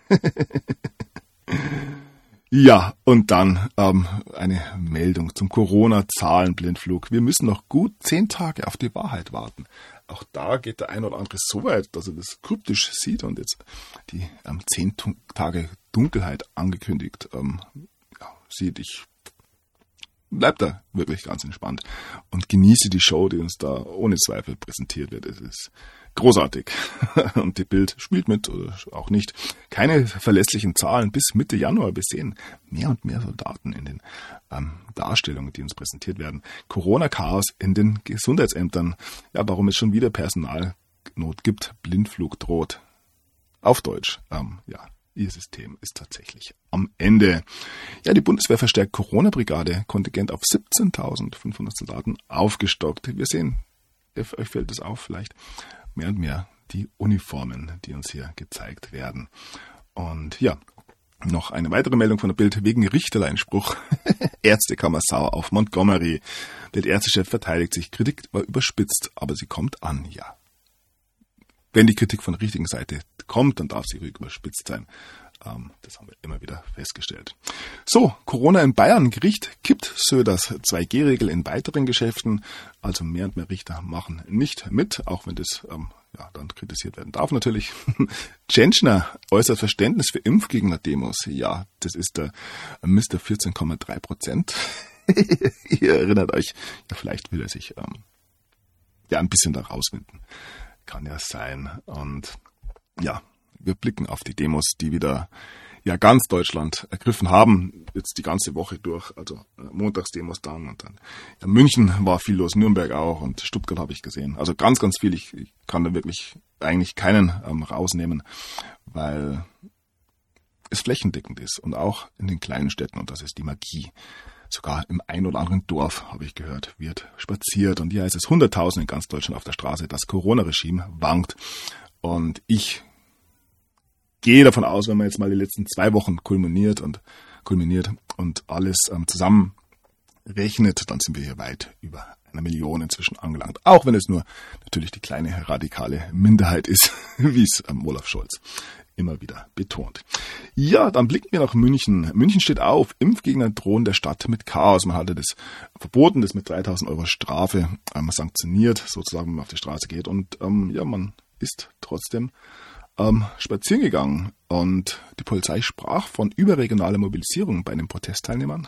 Ja, und dann eine Meldung zum Corona-Zahlenblindflug. Wir müssen noch gut 10 Tage auf die Wahrheit warten. Auch da geht der ein oder andere so weit, dass er das kryptisch sieht und jetzt die 10 Tage Dunkelheit angekündigt sieht. Ich bleib da wirklich ganz entspannt und genieße die Show, die uns da ohne Zweifel präsentiert wird. Es ist großartig. Und die Bild spielt mit oder auch nicht. Keine verlässlichen Zahlen bis Mitte Januar. Wir sehen mehr und mehr Soldaten in den Darstellungen, die uns präsentiert werden. Corona-Chaos in den Gesundheitsämtern. Ja, warum es schon wieder Personalnot gibt. Blindflug droht. Auf Deutsch. Ihr System ist tatsächlich am Ende. Ja, die Bundeswehr verstärkt Corona-Brigade, Kontingent auf 17.500 Soldaten aufgestockt. Wir sehen, euch fällt es auf vielleicht, mehr und mehr die Uniformen, die uns hier gezeigt werden. Und ja, noch eine weitere Meldung von der Bild wegen Richterleinspruch. Ärztekammer sauer auf Montgomery. Der Ärztechef verteidigt sich. Kritik war überspitzt, aber sie kommt an, ja. Wenn die Kritik von der richtigen Seite kommt, dann darf sie ruhig überspitzt sein. Das haben wir immer wieder festgestellt. So, Corona in Bayern. Gericht kippt Söders 2G-Regel in weiteren Geschäften. Also mehr und mehr Richter machen nicht mit, auch wenn das dann kritisiert werden darf natürlich. Tschentschner äußert Verständnis für Impfgegner-Demos. Ja, das ist der Mr. 14,3%. Ihr erinnert euch, ja, vielleicht will er sich ein bisschen da rauswinden. Kann ja sein. Und ja, wir blicken auf die Demos, die wieder ganz Deutschland ergriffen haben, jetzt die ganze Woche durch, also Montagsdemos dann und dann. Ja, München war viel los, Nürnberg auch und Stuttgart habe ich gesehen. Also ganz, ganz viel. Ich kann da wirklich eigentlich keinen rausnehmen, weil es flächendeckend ist und auch in den kleinen Städten, und das ist die Magie. Sogar im ein oder anderen Dorf, habe ich gehört, wird spaziert. Und hier heißt es 100.000 in ganz Deutschland auf der Straße. Das Corona-Regime wankt. Und ich gehe davon aus, wenn man jetzt mal die letzten 2 Wochen kulminiert und alles zusammen rechnet, dann sind wir hier weit über 1 Million inzwischen angelangt. Auch wenn es nur natürlich die kleine radikale Minderheit ist, wie es Olaf Scholz immer wieder betont. Ja, dann blicken wir nach München. München steht auf. Impfgegner drohen der Stadt mit Chaos. Man hatte das verboten, das mit 3.000 € Strafe sanktioniert, sozusagen, wenn man auf die Straße geht. Und man ist trotzdem spazieren gegangen. Und die Polizei sprach von überregionaler Mobilisierung bei den Protestteilnehmern.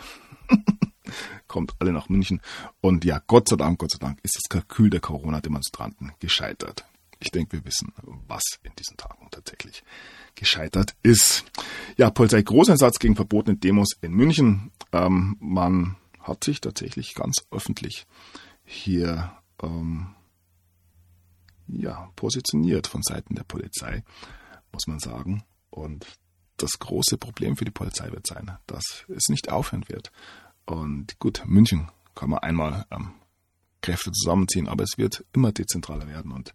Kommt alle nach München. Und ja, Gott sei Dank ist das Kalkül der Corona-Demonstranten gescheitert. Ich denke, wir wissen, was in diesen Tagen tatsächlich gescheitert ist. Ja, Polizei Großeinsatz gegen verbotene Demos in München. Man hat sich tatsächlich ganz öffentlich hier positioniert von Seiten der Polizei, muss man sagen. Und das große Problem für die Polizei wird sein, dass es nicht aufhören wird. Und gut, München kann man einmal Kräfte zusammenziehen, aber es wird immer dezentraler werden. Und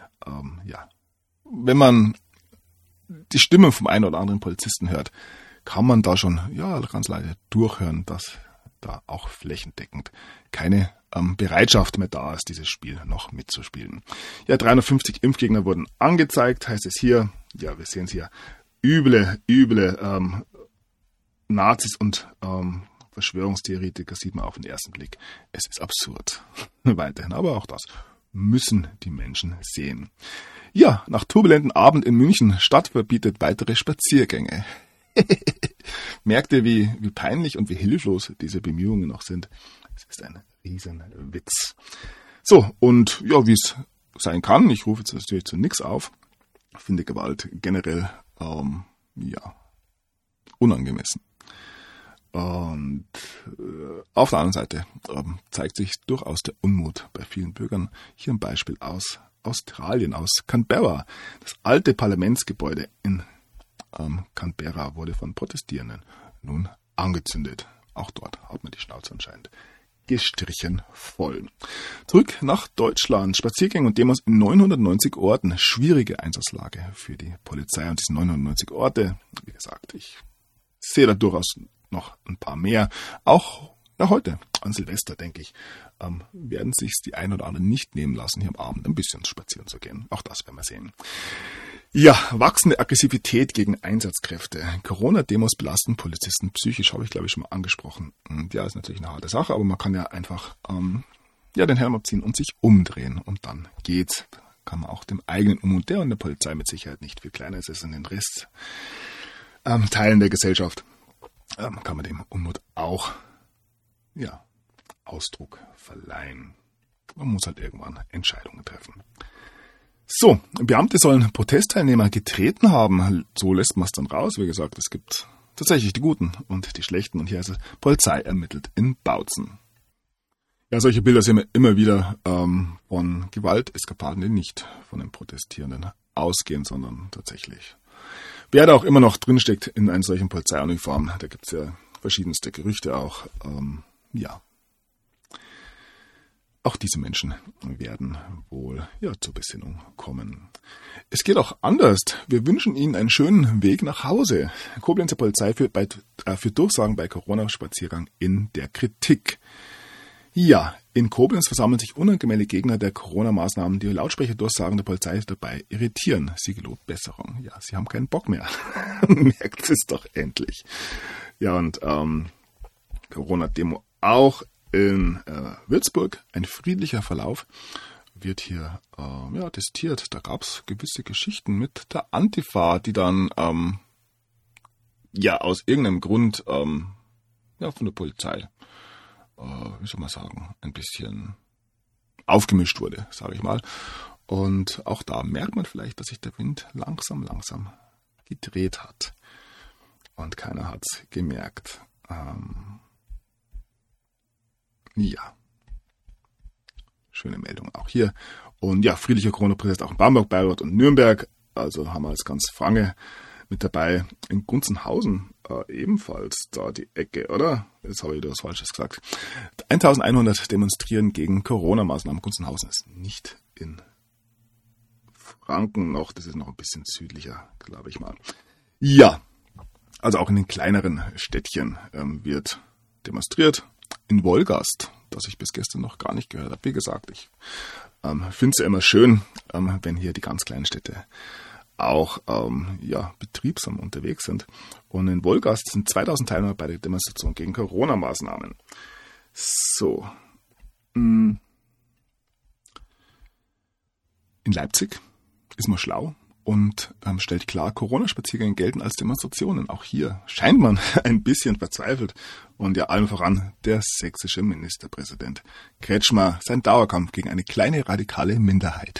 wenn man die Stimme vom einen oder anderen Polizisten hört, kann man da schon ganz leise durchhören, dass da auch flächendeckend keine Bereitschaft mehr da ist, dieses Spiel noch mitzuspielen. Ja, 350 Impfgegner wurden angezeigt, heißt es hier. Ja, wir sehen es hier. Üble Nazis und Verschwörungstheoretiker sieht man auf den ersten Blick. Es ist absurd. Weiterhin, aber auch das müssen die Menschen sehen. Ja, nach turbulenten Abend in München, Stadt verbietet weitere Spaziergänge. merkte, wie peinlich und wie hilflos diese Bemühungen noch sind. Es ist ein Riesenwitz. So, und ja, wie es sein kann, ich rufe jetzt natürlich zu nichts auf, finde Gewalt generell unangemessen. Und auf der anderen Seite zeigt sich durchaus der Unmut bei vielen Bürgern. Hier ein Beispiel aus Australien, aus Canberra. Das alte Parlamentsgebäude in Canberra wurde von Protestierenden nun angezündet. Auch dort hat man die Schnauze anscheinend gestrichen voll. Zurück nach Deutschland. Spaziergänge und Demos in 990 Orten. Schwierige Einsatzlage für die Polizei. Und diese 990 Orte, wie gesagt, ich sehe da durchaus noch ein paar mehr. Auch heute, an Silvester, denke ich, werden sich die ein oder anderen nicht nehmen lassen, hier am Abend ein bisschen spazieren zu gehen. Auch das werden wir sehen. Ja, wachsende Aggressivität gegen Einsatzkräfte. Corona-Demos belasten Polizisten psychisch, habe ich glaube ich schon mal angesprochen. Ja, ist natürlich eine harte Sache, aber man kann ja einfach den Helm abziehen und sich umdrehen und dann geht's. Kann man auch dem eigenen Unmut, der und der Polizei mit Sicherheit nicht viel kleiner ist als in den Rest Teilen der Gesellschaft, kann man dem Unmut auch Ausdruck verleihen. Man muss halt irgendwann Entscheidungen treffen. So, Beamte sollen Protestteilnehmer getreten haben. So lässt man es dann raus. Wie gesagt, es gibt tatsächlich die Guten und die Schlechten. Und hier ist es Polizei ermittelt in Bautzen. Ja, solche Bilder sehen wir immer wieder von Gewalteskapaden, die nicht von den Protestierenden ausgehen, sondern tatsächlich. Wer da auch immer noch drinsteckt in einer solchen Polizeiuniform, da gibt es ja verschiedenste Gerüchte auch. Auch diese Menschen werden wohl zur Besinnung kommen. Es geht auch anders. Wir wünschen Ihnen einen schönen Weg nach Hause. Koblenzer Polizei für Durchsagen bei Corona-Spaziergang in der Kritik. Ja, in Koblenz versammeln sich unangemeldete Gegner der Corona-Maßnahmen, die Lautsprecherdurchsagen der Polizei dabei irritieren. Sie gelobt Besserung. Ja, sie haben keinen Bock mehr. Merkt es doch endlich. Ja, und Corona-Demo auch in Würzburg, ein friedlicher Verlauf, wird hier testiert. Da gab es gewisse Geschichten mit der Antifa, die dann aus irgendeinem Grund von der Polizei, wie soll man sagen, ein bisschen aufgemischt wurde, sage ich mal. Und auch da merkt man vielleicht, dass sich der Wind langsam gedreht hat. Und keiner hat es gemerkt. Schöne Meldung auch hier. Und friedlicher Corona-Protest auch in Bamberg, Bayreuth und Nürnberg. Also haben wir als ganz Frange mit dabei. In Gunzenhausen ebenfalls da die Ecke, oder? Jetzt habe ich wieder was Falsches gesagt. 1100 demonstrieren gegen Corona-Maßnahmen. Gunzenhausen ist nicht in Franken noch. Das ist noch ein bisschen südlicher, glaube ich mal. Ja, also auch in den kleineren Städtchen wird demonstriert. In Wolgast, das ich bis gestern noch gar nicht gehört habe. Wie gesagt, ich finde es ja immer schön, wenn hier die ganz kleinen Städte auch betriebsam unterwegs sind. Und in Wolgast sind 2000 Teilnehmer bei der Demonstration gegen Corona-Maßnahmen. So. In Leipzig ist man schlau und stellt klar, Corona-Spaziergänge gelten als Demonstrationen. Auch hier scheint man ein bisschen verzweifelt. Und allen voran der sächsische Ministerpräsident Kretschmer, sein Dauerkampf gegen eine kleine radikale Minderheit.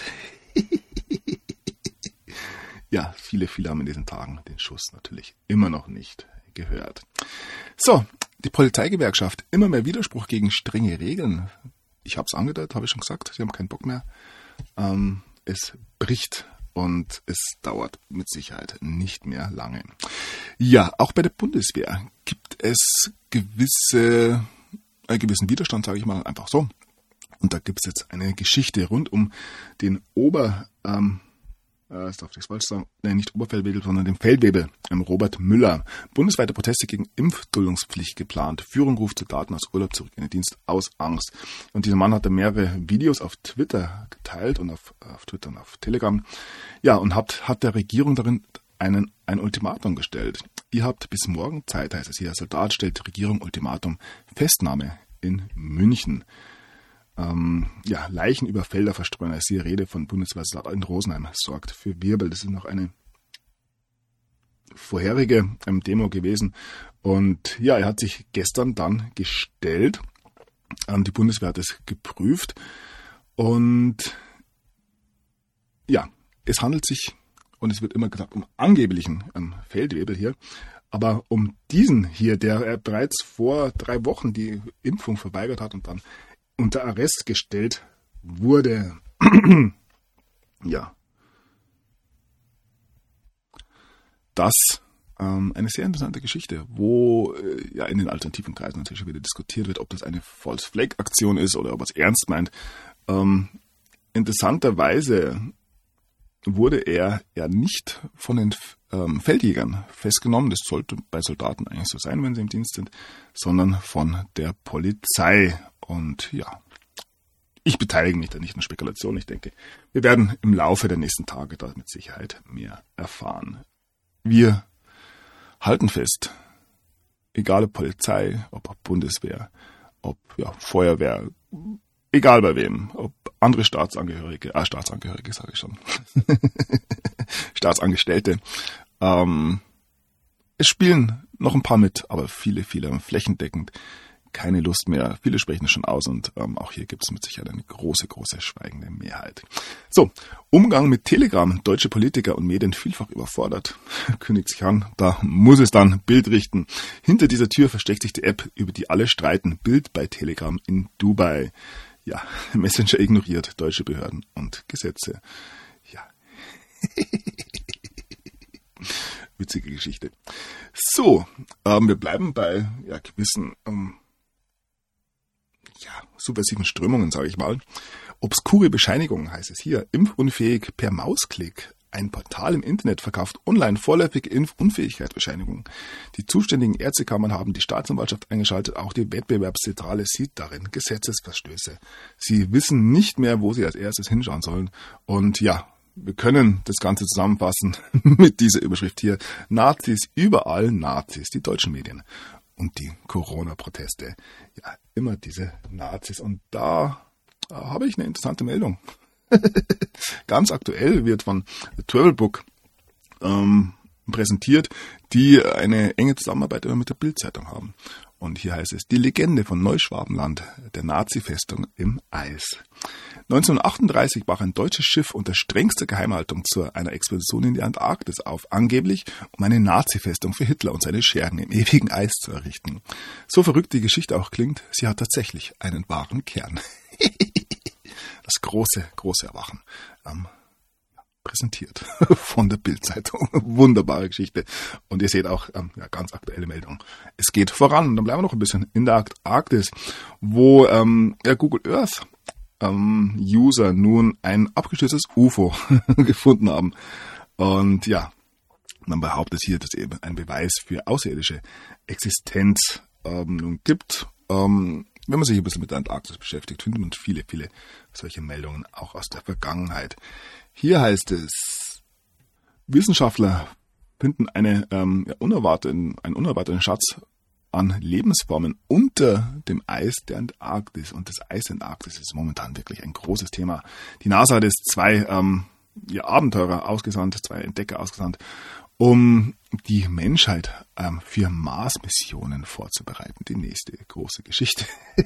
Viele haben in diesen Tagen den Schuss natürlich immer noch nicht gehört. So, die Polizeigewerkschaft, immer mehr Widerspruch gegen strenge Regeln. Ich habe es angedeutet, habe ich schon gesagt, sie haben keinen Bock mehr. Es bricht. Und es dauert mit Sicherheit nicht mehr lange. Ja, auch bei der Bundeswehr gibt es gewissen Widerstand, sage ich mal, einfach so. Und da gibt es jetzt eine Geschichte rund um den jetzt darf ich es falsch sagen, nicht Oberfeldwebel, sondern den Feldwebel, Robert Müller. Bundesweite Proteste gegen Impfduldungspflicht geplant. Führung ruft Soldaten aus Urlaub zurück in den Dienst aus Angst. Und dieser Mann hatte mehrere Videos auf Twitter geteilt und auf Twitter und auf Telegram. Ja, und hat der Regierung darin ein Ultimatum gestellt. Ihr habt bis morgen Zeit, heißt es hier. Soldat stellt die Regierung Ultimatum. Festnahme in München. Leichen über Felder verstreuen, als die Rede von Bundeswehrsoldat in Rosenheim sorgt für Wirbel. Das ist noch eine vorherige Demo gewesen. Und ja, er hat sich gestern dann gestellt. Die Bundeswehr hat es geprüft. Und ja, es handelt sich, und es wird immer gesagt, um angeblichen Feldwebel hier. Aber um diesen hier, der bereits vor 3 Wochen die Impfung verweigert hat und dann unter Arrest gestellt wurde. Ja. Das eine sehr interessante Geschichte, wo ja in den alternativen Kreisen natürlich wieder diskutiert wird, ob das eine False-Flag-Aktion ist oder ob er es ernst meint. Interessanterweise wurde er ja nicht von den Feldjägern festgenommen, das sollte bei Soldaten eigentlich so sein, wenn sie im Dienst sind, sondern von der Polizei. Und ja, ich beteilige mich da nicht in Spekulationen. Ich denke, wir werden im Laufe der nächsten Tage da mit Sicherheit mehr erfahren. Wir halten fest, egal ob Polizei, ob Bundeswehr, ob Feuerwehr, egal bei wem, ob andere Staatsangehörige sage ich schon, Staatsangestellte, es spielen noch ein paar mit, aber viele flächendeckend, keine Lust mehr, viele sprechen es schon aus und auch hier gibt es mit Sicherheit eine große schweigende Mehrheit. So, Umgang mit Telegram, deutsche Politiker und Medien vielfach überfordert, kündigt sich an, da muss es dann Bild richten. Hinter dieser Tür versteckt sich die App, über die alle streiten, Bild bei Telegram in Dubai. Ja, Messenger ignoriert deutsche Behörden und Gesetze. Ja. Witzige Geschichte. So, wir bleiben bei gewissen subversiven Strömungen, sage ich mal. Obskure Bescheinigungen heißt es hier. Impfunfähig per Mausklick. Ein Portal im Internet verkauft online vorläufige Impfunfähigkeitsbescheinigungen. Die zuständigen Ärztekammern haben die Staatsanwaltschaft eingeschaltet. Auch die Wettbewerbszentrale sieht darin Gesetzesverstöße. Sie wissen nicht mehr, wo sie als erstes hinschauen sollen. Und ja, wir können das Ganze zusammenfassen mit dieser Überschrift hier. Nazis, überall Nazis, die deutschen Medien. Und die Corona-Proteste. Ja, immer diese Nazis. Und da habe ich eine interessante Meldung. Ganz aktuell wird von Travelbook präsentiert, die eine enge Zusammenarbeit immer mit der Bild-Zeitung haben. Und hier heißt es, die Legende von Neuschwabenland, der Nazi-Festung im Eis. 1938 brach ein deutsches Schiff unter strengster Geheimhaltung zu einer Expedition in die Antarktis auf, angeblich um eine Nazi-Festung für Hitler und seine Schergen im ewigen Eis zu errichten. So verrückt die Geschichte auch klingt, sie hat tatsächlich einen wahren Kern. Das große Erwachen. Präsentiert von der Bild-Zeitung. Wunderbare Geschichte. Und ihr seht auch ganz aktuelle Meldungen. Es geht voran. Und dann bleiben wir noch ein bisschen in der Antarktis, wo Google Earth User nun ein abgestürztes UFO gefunden haben. Und ja, man behauptet hier, dass eben ein Beweis für außerirdische Existenz nun gibt. Wenn man sich ein bisschen mit der Antarktis beschäftigt, findet man viele solche Meldungen auch aus der Vergangenheit. Hier heißt es, Wissenschaftler finden einen unerwarteten Schatz an Lebensformen unter dem Eis der Antarktis. Und das Eis der Antarktis ist momentan wirklich ein großes Thema. Die NASA hat jetzt 2 Abenteurer ausgesandt, 2 Entdecker ausgesandt, um die Menschheit für Mars-Missionen vorzubereiten. Die nächste große Geschichte.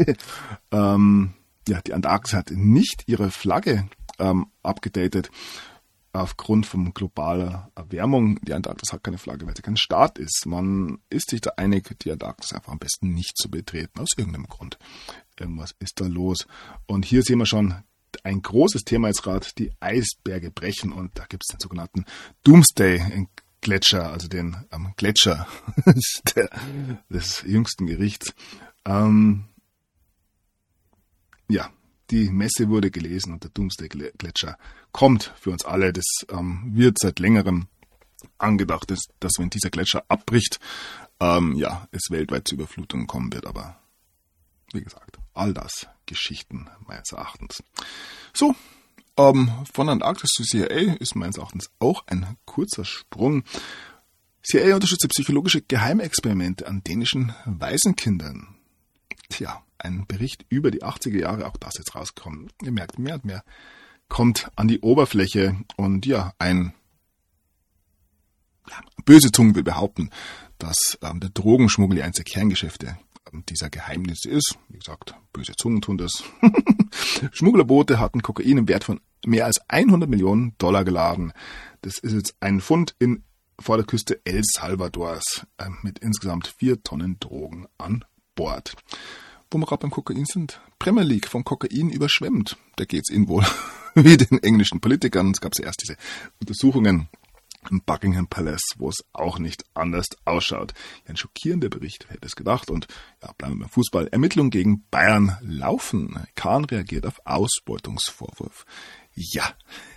Die Antarktis hat nicht ihre Flagge abgedatet aufgrund von globaler Erwärmung. Die Antarktis hat keine Flagge, weil sie kein Staat ist. Man ist sich da einig, die Antarktis einfach am besten nicht zu betreten, aus irgendeinem Grund. Irgendwas ist da los. Und hier sehen wir schon ein großes Thema jetzt gerade, die Eisberge brechen und da gibt es den sogenannten Doomsday Gletscher, also den Gletscher des jüngsten Gerichts. Die Messe wurde gelesen und der Doomsday-Gletscher kommt für uns alle. Das wird seit längerem angedacht, dass wenn dieser Gletscher abbricht, es weltweit zu Überflutungen kommen wird. Aber wie gesagt, all das Geschichten meines Erachtens. So, von Antarktis zu CIA ist meines Erachtens auch ein kurzer Sprung. CIA unterstützt psychologische Geheimexperimente an dänischen Waisenkindern. Tja, ein Bericht über die 80er Jahre, auch das jetzt rauskommt. Ihr merkt, mehr und mehr kommt an die Oberfläche und ja, ein Böse Zungen will behaupten, dass der Drogenschmuggel eines der Kerngeschäfte dieser Geheimnisse ist. Wie gesagt, böse Zungen tun das. Schmugglerboote hatten Kokain im Wert von mehr als 100 Millionen Dollar geladen. Das ist jetzt ein Fund vor der Küste El Salvadors mit insgesamt 4 Tonnen Drogen an Bord. Wo wir gerade beim Kokain sind, Premier League von Kokain überschwemmt. Da geht's ihnen wohl wie den englischen Politikern. Es gab ja erst diese Untersuchungen im Buckingham Palace, wo es auch nicht anders ausschaut. Ein schockierender Bericht, wer hätte es gedacht. Und ja, bleiben wir beim Fußball. Ermittlungen gegen Bayern laufen. Kahn reagiert auf Ausbeutungsvorwurf. Ja.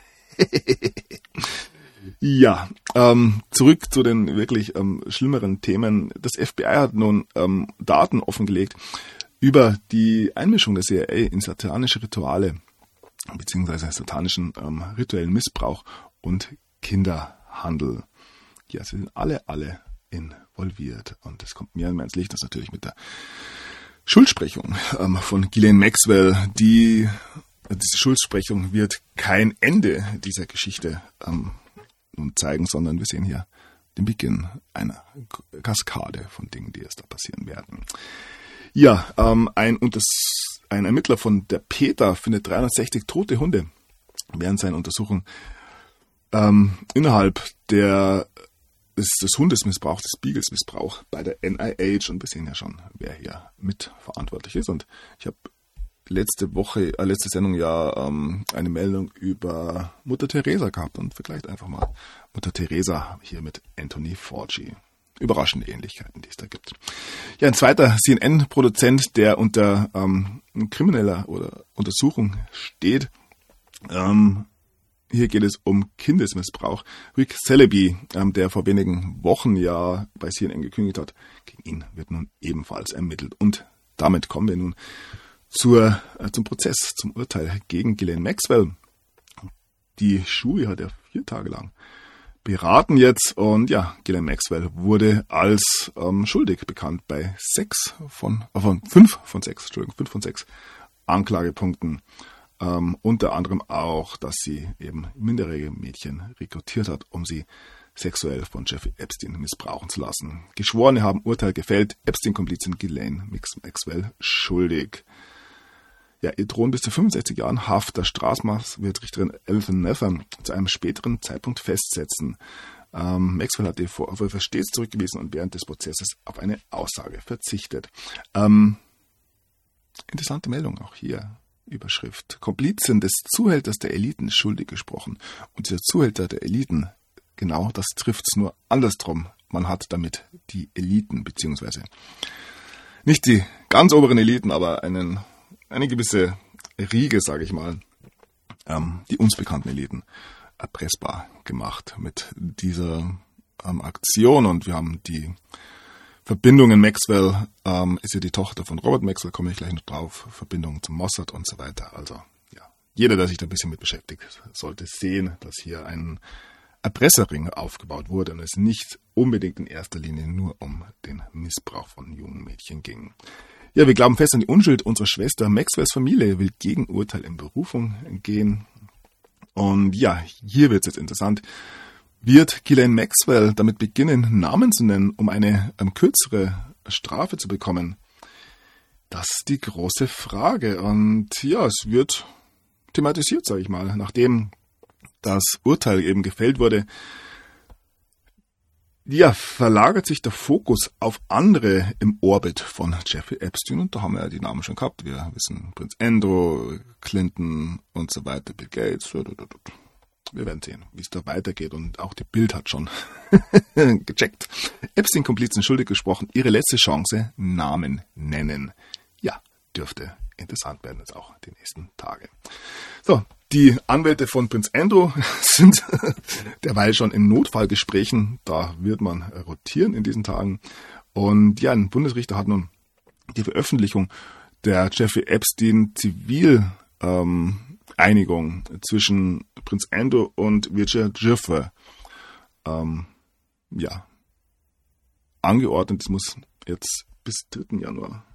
Ja, zurück zu den wirklich schlimmeren Themen. Das FBI hat nun Daten offengelegt über die Einmischung der CIA in satanische Rituale beziehungsweise satanischen rituellen Missbrauch und Kinderhandel. Ja, sie sind alle involviert. Und es kommt mir ins Licht, das natürlich mit der Schuldsprechung von Ghislaine Maxwell. Diese Schuldsprechung wird kein Ende dieser Geschichte zeigen, sondern wir sehen hier den Beginn einer Kaskade von Dingen, die erst da passieren werden. Ja, ein Ermittler von der PETA findet 360 tote Hunde während seiner Untersuchung innerhalb des Hundesmissbrauchs, des Beagles-Missbrauch bei der NIH. Und wir sehen ja schon, wer hier mitverantwortlich ist. Und ich habe letzte Sendung ja eine Meldung über Mutter Teresa gehabt und vergleicht einfach mal Mutter Teresa hier mit Anthony Fauci. Überraschende Ähnlichkeiten, die es da gibt. Ja, ein zweiter CNN-Produzent, der unter krimineller oder Untersuchung steht. Hier geht es um Kindesmissbrauch. Rick Celebi, der vor wenigen Wochen ja bei CNN gekündigt hat, gegen ihn wird nun ebenfalls ermittelt. Und damit kommen wir nun zum Prozess, zum Urteil gegen Ghislaine Maxwell. Die Jury hat ja 4 Tage lang beraten jetzt und ja, Ghislaine Maxwell wurde als schuldig bekannt bei 5 von 6 Anklagepunkten. Unter anderem auch, dass sie eben minderjährige Mädchen rekrutiert hat, um sie sexuell von Jeffrey Epstein missbrauchen zu lassen. Geschworene haben Urteil gefällt, Epstein-Komplizin Ghislaine Maxwell schuldig. Ja, ihr drohen bis zu 65 Jahren Haft. Das Strafmaß wird Richterin Elton Nathan zu einem späteren Zeitpunkt festsetzen. Maxwell hat die Vorwürfe stets zurückgewiesen und während des Prozesses auf eine Aussage verzichtet. Interessante Meldung auch hier. Überschrift. Komplizen des Zuhälters der Eliten schuldig gesprochen. Und dieser Zuhälter der Eliten, genau das trifft es nur andersrum. Man hat damit die Eliten, beziehungsweise nicht die ganz oberen Eliten, aber eine gewisse Riege, sage ich mal, die uns bekannten Eliten, erpressbar gemacht mit dieser Aktion. Und wir haben die Verbindungen. Maxwell ist ja die Tochter von Robert Maxwell, komme ich gleich noch drauf. Verbindungen zum Mossad und so weiter. Also ja, jeder, der sich da ein bisschen mit beschäftigt, sollte sehen, dass hier ein Erpresserring aufgebaut wurde und es nicht unbedingt in erster Linie nur um den Missbrauch von jungen Mädchen ging. Ja, wir glauben fest an die Unschuld unserer Schwester. Maxwells Familie will gegen Urteil in Berufung gehen. Und ja, hier wird es jetzt interessant. Wird Ghislaine Maxwell damit beginnen, Namen zu nennen, um eine kürzere Strafe zu bekommen? Das ist die große Frage. Und ja, es wird thematisiert, sage ich mal, nachdem das Urteil eben gefällt wurde. Ja, verlagert sich der Fokus auf andere im Orbit von Jeffrey Epstein. Und da haben wir ja die Namen schon gehabt. Wir wissen Prinz Andrew, Clinton und so weiter, Bill Gates. Wir werden sehen, wie es da weitergeht. Und auch die Bild hat schon gecheckt. Epstein-Komplizen schuldig gesprochen. Ihre letzte Chance, Namen nennen. Ja, dürfte interessant werden jetzt auch die nächsten Tage. So, die Anwälte von Prinz Andrew sind derweil schon in Notfallgesprächen. Da wird man rotieren in diesen Tagen. Und ja, ein Bundesrichter hat nun die Veröffentlichung der Jeffrey Epstein Einigung zwischen Prinz Andrew und Virginia Giuffre angeordnet. Es muss jetzt bis 3. Januar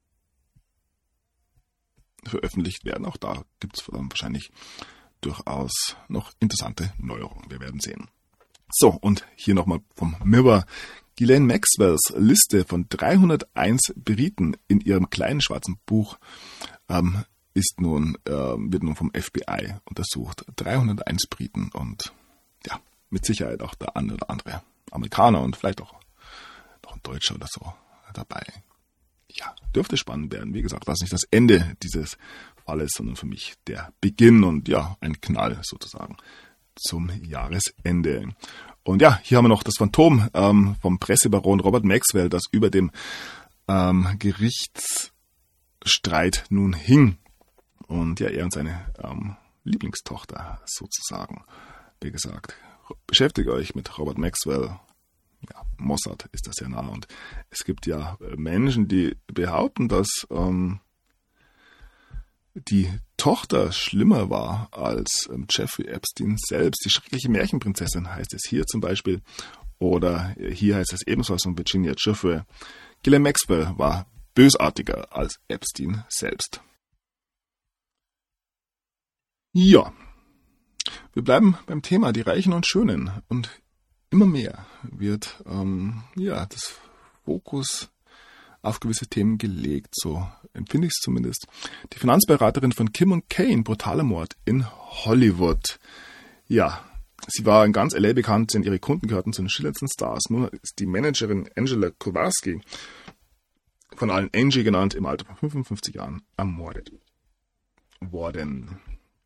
veröffentlicht werden. Auch da gibt es wahrscheinlich durchaus noch interessante Neuerungen. Wir werden sehen. So, und hier nochmal vom Mirror. Ghislaine Maxwells Liste von 301 Briten in ihrem kleinen schwarzen Buch wird nun vom FBI untersucht. 301 Briten und ja, mit Sicherheit auch der eine oder andere Amerikaner und vielleicht auch noch ein Deutscher oder so dabei. Ja, dürfte spannend werden. Wie gesagt, das ist nicht das Ende dieses Falles, sondern für mich der Beginn und ja, ein Knall sozusagen zum Jahresende. Und ja, hier haben wir noch das Phantom vom Pressebaron Robert Maxwell, das über dem Gerichtsstreit nun hing. Und ja, er und seine Lieblingstochter sozusagen. Wie gesagt, beschäftigt euch mit Robert Maxwell. Ja, Mossad ist das ja nah. Und es gibt ja Menschen, die behaupten, dass die Tochter schlimmer war als Jeffrey Epstein selbst. Die schreckliche Märchenprinzessin heißt es hier zum Beispiel. Oder hier heißt es ebenfalls von Virginia Giuffre. Ghislaine Maxwell war bösartiger als Epstein selbst. Ja, wir bleiben beim Thema die Reichen und Schönen. Und immer mehr wird das Fokus auf gewisse Themen gelegt, so empfinde ich es zumindest. Die Finanzberaterin von Kim und Kane, brutaler Mord in Hollywood. Ja, sie war in ganz LA bekannt, denn ihre Kunden gehörten zu den schillerndsten Stars. Nun ist die Managerin Angela Kowalski, von allen Angie genannt, im Alter von 55 Jahren ermordet worden.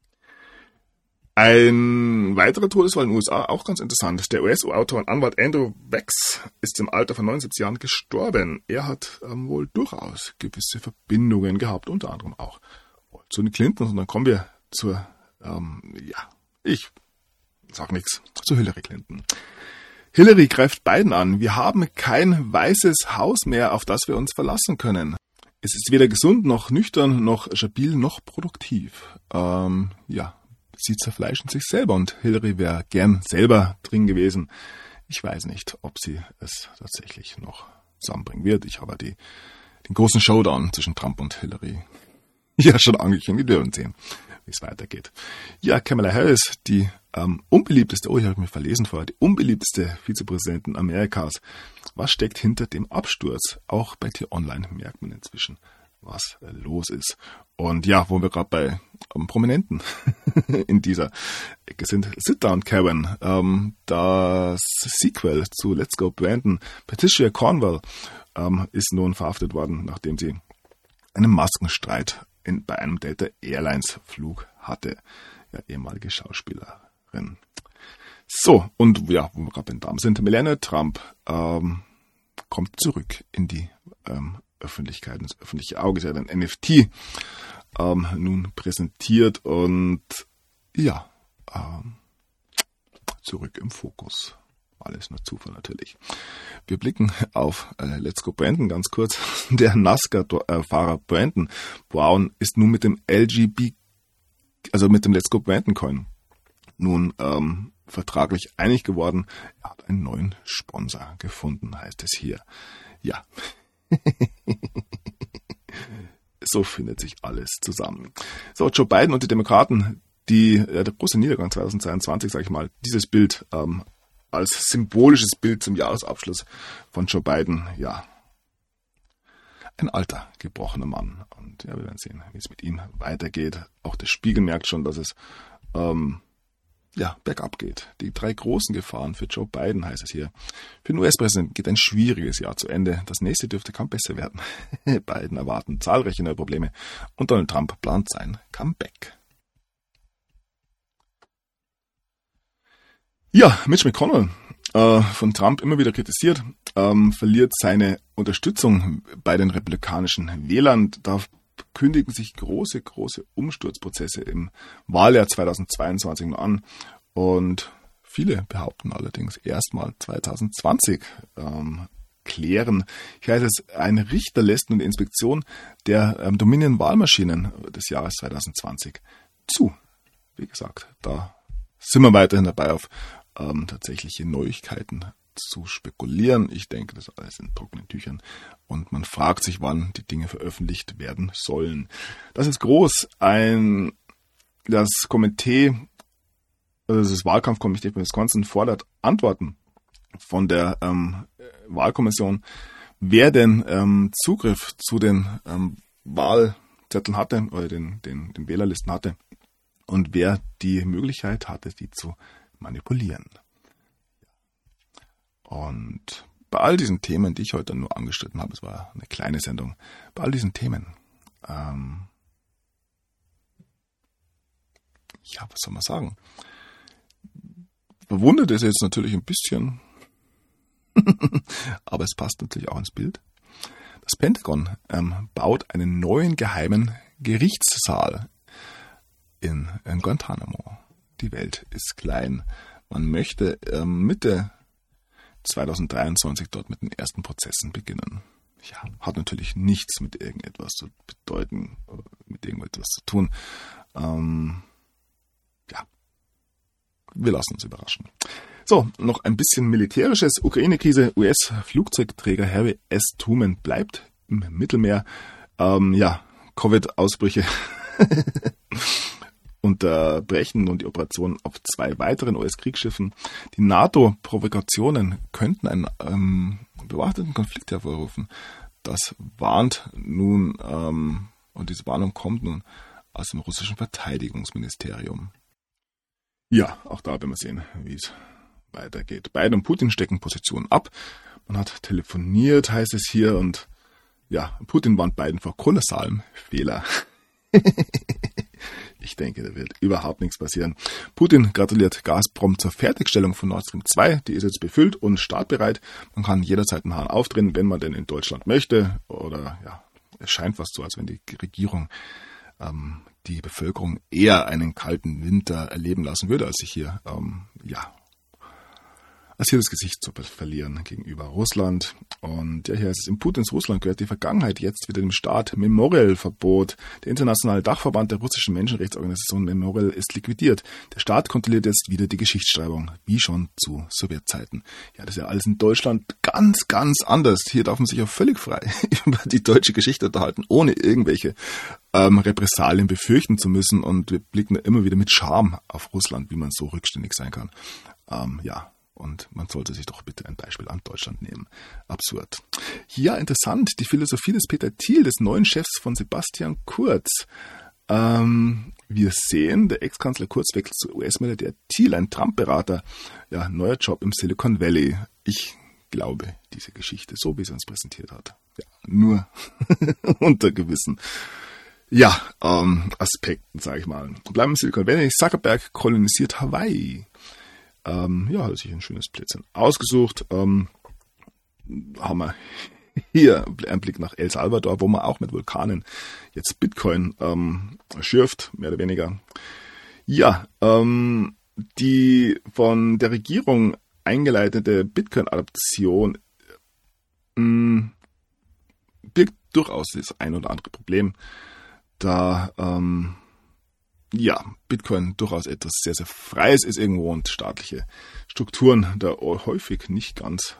Ein weiterer Todesfall in den USA, auch ganz interessant. Der US-Autor und Anwalt Andrew Wex ist im Alter von 79 Jahren gestorben. Er hat wohl durchaus gewisse Verbindungen gehabt, unter anderem auch zu den Clintons. Und dann kommen wir zur, ich sag nichts, zu Hillary Clinton. Hillary greift Biden an. Wir haben kein weißes Haus mehr, auf das wir uns verlassen können. Es ist weder gesund, noch nüchtern, noch stabil, noch produktiv. Sie zerfleischen sich selber und Hillary wäre gern selber drin gewesen. Ich weiß nicht, ob sie es tatsächlich noch zusammenbringen wird. Ich habe den großen Showdown zwischen Trump und Hillary schon angekündigt. Wir werden sehen, wie es weitergeht. Ja, Kamala Harris, die unbeliebteste, ich habe mich verlesen vorher, die unbeliebteste Vizepräsidentin Amerikas. Was steckt hinter dem Absturz? Auch bei T-Online merkt man inzwischen, was los ist. Und ja, wo wir gerade bei Prominenten in dieser Ecke sind, Sit Down Karen, das Sequel zu Let's Go Brandon. Patricia Cornwell ist nun verhaftet worden, nachdem sie einen Maskenstreit bei einem Delta Airlines Flug hatte. Ja, ehemalige Schauspielerin. So, und ja, wo wir gerade beim Damen sind, Melania Trump kommt zurück in die Öffentlichkeit, ins öffentliche Auge. Sie hat ein NFT nun präsentiert und zurück im Fokus. Alles nur Zufall natürlich. Wir blicken auf Let's Go Brandon ganz kurz. Der NASCAR-Fahrer Brandon Brown ist nun mit dem mit dem Let's Go Brandon Coin nun vertraglich einig geworden. Er hat einen neuen Sponsor gefunden, heißt es hier. Ja. So findet sich alles zusammen. So, Joe Biden und die Demokraten, der große Niedergang 2022, sage ich mal, dieses Bild als symbolisches Bild zum Jahresabschluss von Joe Biden, ja, ein alter, gebrochener Mann. Und ja, wir werden sehen, wie es mit ihm weitergeht. Auch der Spiegel merkt schon, dass es bergab geht. Die 3 großen Gefahren für Joe Biden, heißt es hier. Für den US-Präsidenten geht ein schwieriges Jahr zu Ende. Das nächste dürfte kaum besser werden. Biden erwarten zahlreiche neue Probleme und Donald Trump plant sein Comeback. Ja, Mitch McConnell, von Trump immer wieder kritisiert, verliert seine Unterstützung bei den republikanischen Wählern. Da kündigen sich große Umsturzprozesse im Wahljahr 2022 an und viele behaupten allerdings erstmal 2020 klären. Hier heißt es, ein Richter lässt nun die Inspektion der Dominion-Wahlmaschinen des Jahres 2020 zu. Wie gesagt, da sind wir weiterhin dabei, auf tatsächliche Neuigkeiten zu spekulieren. Ich denke, das ist alles in trockenen Tüchern und man fragt sich, wann die Dinge veröffentlicht werden sollen. Das ist groß. Das Komitee also das Wahlkampfkomitee von Wisconsin fordert Antworten von der Wahlkommission, wer denn Zugriff zu den Wahlzetteln hatte oder den Wählerlisten hatte und wer die Möglichkeit hatte, die zu manipulieren. Und bei all diesen Themen, die ich heute nur angeschnitten habe, es war eine kleine Sendung, bei all diesen Themen, was soll man sagen? Verwundert es jetzt natürlich ein bisschen, aber es passt natürlich auch ins Bild. Das Pentagon baut einen neuen geheimen Gerichtssaal in Guantanamo. Die Welt ist klein. Man möchte Mitte 2023 dort mit den ersten Prozessen beginnen. Ja, hat natürlich nichts mit irgendetwas zu bedeuten, mit irgendetwas zu tun. Wir lassen uns überraschen. So, noch ein bisschen militärisches. Ukraine-Krise. US-Flugzeugträger Harry S. Truman bleibt im Mittelmeer. Covid-Ausbrüche unterbrechen und die Operation auf 2 weiteren US-Kriegsschiffen. Die NATO-Provokationen könnten einen bewaffneten Konflikt hervorrufen. Das warnt nun, und diese Warnung kommt nun aus dem russischen Verteidigungsministerium. Ja, auch da werden wir sehen, wie es weitergeht. Biden und Putin stecken Positionen ab. Man hat telefoniert, heißt es hier, und ja, Putin warnt Biden vor kolossalem Fehler. Ich denke, da wird überhaupt nichts passieren. Putin gratuliert Gazprom zur Fertigstellung von Nord Stream 2. Die ist jetzt befüllt und startbereit. Man kann jederzeit einen Hahn aufdrehen, wenn man denn in Deutschland möchte. Oder ja, es scheint fast so, als wenn die Regierung die Bevölkerung eher einen kalten Winter erleben lassen würde, als sich hier das Gesicht zu verlieren gegenüber Russland. Und ja, hier heißt es, in Putins Russland gehört die Vergangenheit jetzt wieder dem Staat. Memorial-Verbot. Der internationale Dachverband der russischen Menschenrechtsorganisation Memorial ist liquidiert. Der Staat kontrolliert jetzt wieder die Geschichtsschreibung, wie schon zu Sowjetzeiten. Ja, das ist ja alles in Deutschland ganz, ganz anders. Hier darf man sich auch völlig frei über die deutsche Geschichte unterhalten, ohne irgendwelche Repressalien befürchten zu müssen. Und wir blicken immer wieder mit Scham auf Russland, wie man so rückständig sein kann. Und man sollte sich doch bitte ein Beispiel an Deutschland nehmen. Absurd. Ja, interessant. Die Philosophie des Peter Thiel, des neuen Chefs von Sebastian Kurz. Wir sehen, der Ex-Kanzler Kurz wechselt zu US-Milliardär Thiel, ein Trump-Berater. Ja, neuer Job im Silicon Valley. Ich glaube diese Geschichte, so wie sie uns präsentiert hat. Ja, nur unter gewissen Aspekten, sage ich mal. Bleiben im Silicon Valley. Zuckerberg kolonisiert Hawaii. Hat sich ein schönes Plätzchen ausgesucht. Haben wir hier einen Blick nach El Salvador, wo man auch mit Vulkanen jetzt Bitcoin schürft, mehr oder weniger. Ja, die von der Regierung eingeleitete Bitcoin-Adoption birgt durchaus das ein oder andere Problem, da Bitcoin durchaus etwas sehr, sehr Freies ist irgendwo und staatliche Strukturen da häufig nicht ganz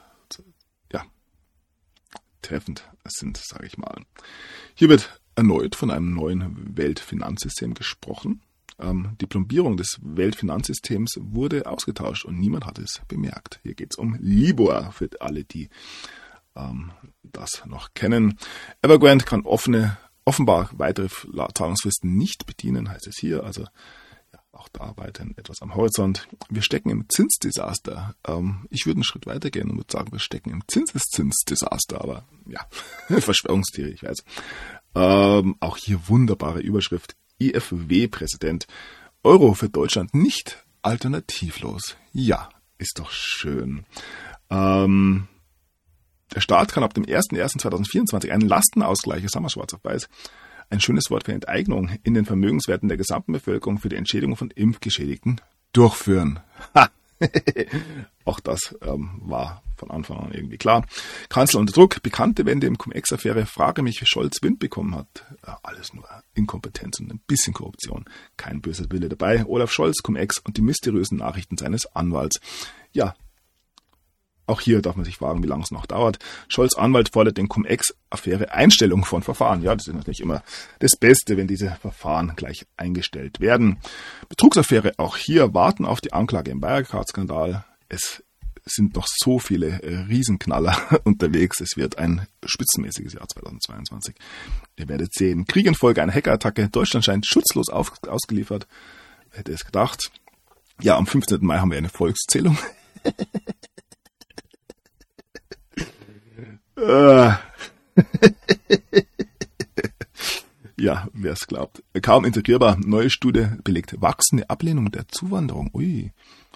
treffend sind, sage ich mal. Hier wird erneut von einem neuen Weltfinanzsystem gesprochen. Die Plombierung des Weltfinanzsystems wurde ausgetauscht und niemand hat es bemerkt. Hier geht es um Libor, für alle, die das noch kennen. Evergrande kann offenbar weitere Zahlungsfristen nicht bedienen, heißt es hier. Also auch da weiterhin etwas am Horizont. Wir stecken im Zinsdesaster. Ich würde einen Schritt weiter gehen und würde sagen, wir stecken im Zinseszinsdesaster. Aber ja, Verschwörungstheorie, ich weiß. Auch hier wunderbare Überschrift. IFW-Präsident. Euro für Deutschland nicht alternativlos. Ja, ist doch schön. Der Staat kann ab dem 01.01.2024 einen Lastenausgleich, das haben wir schwarz auf weiß, ein schönes Wort für Enteignung in den Vermögenswerten der gesamten Bevölkerung für die Entschädigung von Impfgeschädigten durchführen. Auch das war von Anfang an irgendwie klar. Kanzler unter Druck, bekannte Wende im Cum-Ex-Affäre, frage mich, wie Scholz Wind bekommen hat. Ja, alles nur Inkompetenz und ein bisschen Korruption. Kein böser Wille dabei. Olaf Scholz, Cum-Ex und die mysteriösen Nachrichten seines Anwalts. Ja, Auch hier darf man sich fragen, wie lange es noch dauert. Scholz Anwalt fordert den Cum-Ex-Affäre Einstellung von Verfahren. Ja, das ist natürlich immer das Beste, wenn diese Verfahren gleich eingestellt werden. Betrugsaffäre, auch hier warten auf die Anklage im Wirecard-Skandal. Es sind noch so viele Riesenknaller unterwegs. Es wird ein spitzenmäßiges Jahr 2022. Ihr werdet sehen. Krieg in Folge einer Hackerattacke. Deutschland scheint schutzlos ausgeliefert. Wer hätte es gedacht? Ja, am 15. Mai haben wir eine Volkszählung. Ja, wer es glaubt. Kaum integrierbar. Neue Studie belegt wachsende Ablehnung der Zuwanderung. Ui.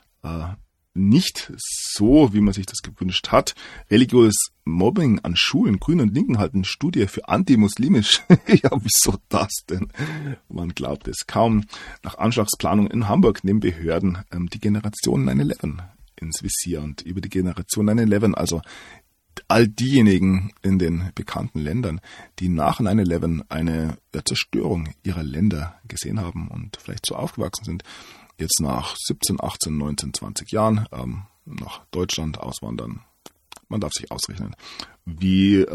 Nicht so, wie man sich das gewünscht hat. Religiöses Mobbing an Schulen. Grüne und Linken halten Studie für antimuslimisch. Ja, wieso das denn? Man glaubt es kaum. Nach Anschlagsplanung in Hamburg nehmen Behörden die Generation 9/11 ins Visier. Und über die Generation 9/11, also all diejenigen in den bekannten Ländern, die nach 9/11 eine Zerstörung ihrer Länder gesehen haben und vielleicht so aufgewachsen sind, jetzt nach 17, 18, 19, 20 Jahren nach Deutschland auswandern. Man darf sich ausrechnen, wie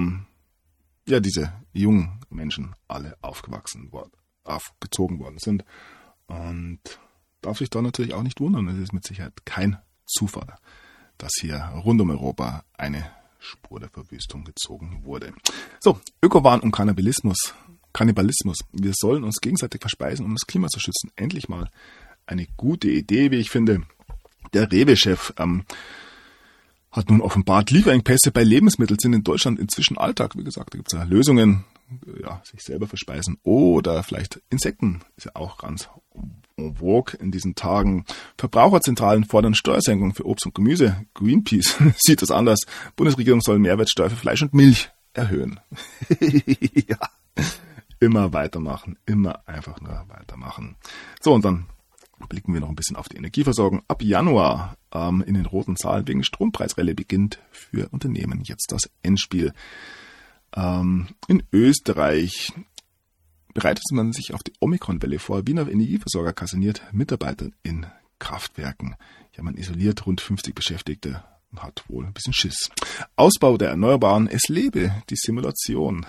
diese jungen Menschen alle aufgezogen worden sind. Und darf sich da natürlich auch nicht wundern. Es ist mit Sicherheit kein Zufall, dass hier rund um Europa eine Spur der Verwüstung gezogen wurde. So, Ökowahn und Kannibalismus. Wir sollen uns gegenseitig verspeisen, um das Klima zu schützen. Endlich mal eine gute Idee, wie ich finde. Der Rewe-Chef hat nun offenbart, Lieferengpässe bei Lebensmitteln sind in Deutschland inzwischen Alltag. Wie gesagt, da gibt es ja Lösungen, sich selber verspeisen oder vielleicht Insekten, ist ja auch ganz en vogue in diesen Tagen. Verbraucherzentralen fordern Steuersenkungen für Obst und Gemüse. Greenpeace sieht das anders. Bundesregierung soll Mehrwertsteuer für Fleisch und Milch erhöhen. Ja, immer weitermachen, immer einfach nur weitermachen. So, und dann blicken wir noch ein bisschen auf die Energieversorgung. Ab Januar in den roten Zahlen wegen Strompreisrallye beginnt für Unternehmen jetzt das Endspiel. In Österreich bereitet man sich auf die Omikron-Welle vor. Wiener Energieversorger kaserniert Mitarbeiter in Kraftwerken. Ja, man isoliert rund 50 Beschäftigte und hat wohl ein bisschen Schiss. Ausbau der Erneuerbaren, es lebe die Simulation.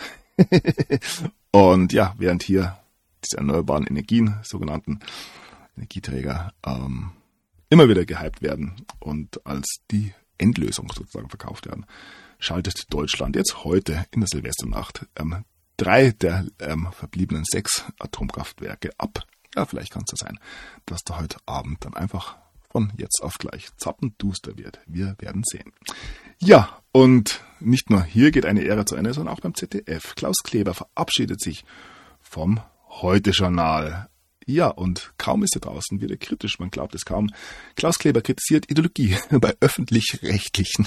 Und ja, während hier diese erneuerbaren Energien, sogenannten Energieträger, immer wieder gehypt werden und als die Endlösung sozusagen verkauft werden, schaltet Deutschland jetzt heute in der Silvesternacht 3 der verbliebenen 6 Atomkraftwerke ab. Ja, vielleicht kann es ja sein, dass da heute Abend dann einfach von jetzt auf gleich zappenduster wird. Wir werden sehen. Ja, und nicht nur hier geht eine Ära zu Ende, sondern auch beim ZDF. Klaus Kleber verabschiedet sich vom Heute-Journal. Ja, und kaum ist er draußen wieder kritisch, man glaubt es kaum. Klaus Kleber kritisiert Ideologie bei Öffentlich-Rechtlichen.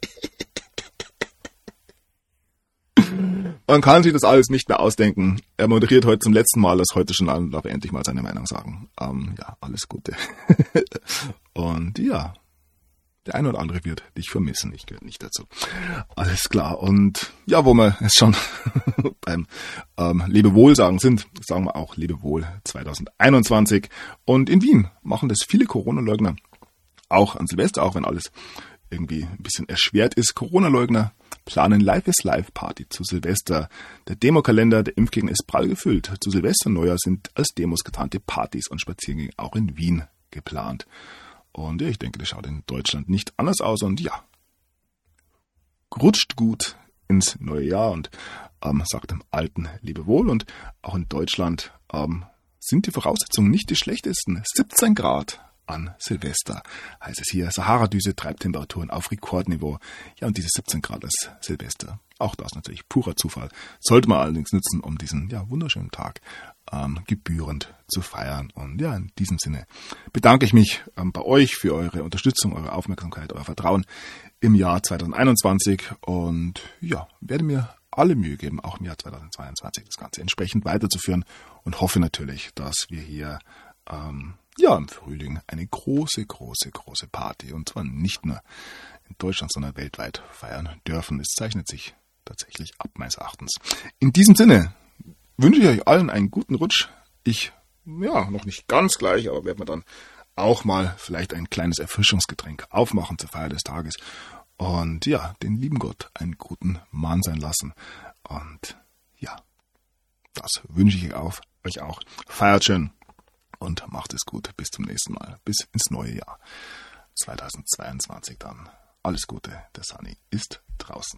Man kann sich das alles nicht mehr ausdenken. Er moderiert heute zum letzten Mal das Heute-Journal und darf endlich mal seine Meinung sagen. Ja, alles Gute. Und ja, der eine oder andere wird dich vermissen. Ich gehöre nicht dazu. Alles klar. Und ja, wo wir es schon beim Lebewohl sagen sind, sagen wir auch Lebewohl 2021. Und in Wien machen das viele Corona-Leugner auch an Silvester, auch wenn alles irgendwie ein bisschen erschwert ist. Corona-Leugner planen Life-is-Life-Party zu Silvester. Der Demokalender der Impfgegner ist prall gefüllt. Zu Silvester und Neujahr sind als Demos getarnte Partys und Spaziergänge auch in Wien geplant. Und ja, ich denke, das schaut in Deutschland nicht anders aus. Und ja, rutscht gut ins neue Jahr und sagt dem Alten Lebewohl. Und auch in Deutschland sind die Voraussetzungen nicht die schlechtesten. 17 Grad an Silvester, heißt es hier. Sahara-Düse, Treibtemperaturen auf Rekordniveau. Ja, und diese 17 Grad als Silvester. Auch das natürlich purer Zufall. Sollte man allerdings nutzen, um diesen wunderschönen Tag gebührend zu feiern. Und ja, in diesem Sinne bedanke ich mich bei euch für eure Unterstützung, eure Aufmerksamkeit, euer Vertrauen im Jahr 2021 und ja, werde mir alle Mühe geben, auch im Jahr 2022 das Ganze entsprechend weiterzuführen und hoffe natürlich, dass wir hier im Frühling eine große Party, und zwar nicht nur in Deutschland, sondern weltweit feiern dürfen. Es zeichnet sich tatsächlich ab, meines Erachtens. In diesem Sinne wünsche ich euch allen einen guten Rutsch. Ich, noch nicht ganz gleich, aber werde mir dann auch mal vielleicht ein kleines Erfrischungsgetränk aufmachen zur Feier des Tages und ja, den lieben Gott einen guten Mann sein lassen. Und ja, das wünsche ich euch auch. Feiert schön und macht es gut. Bis zum nächsten Mal. Bis ins neue Jahr 2022 dann. Alles Gute, der Sunny ist draußen.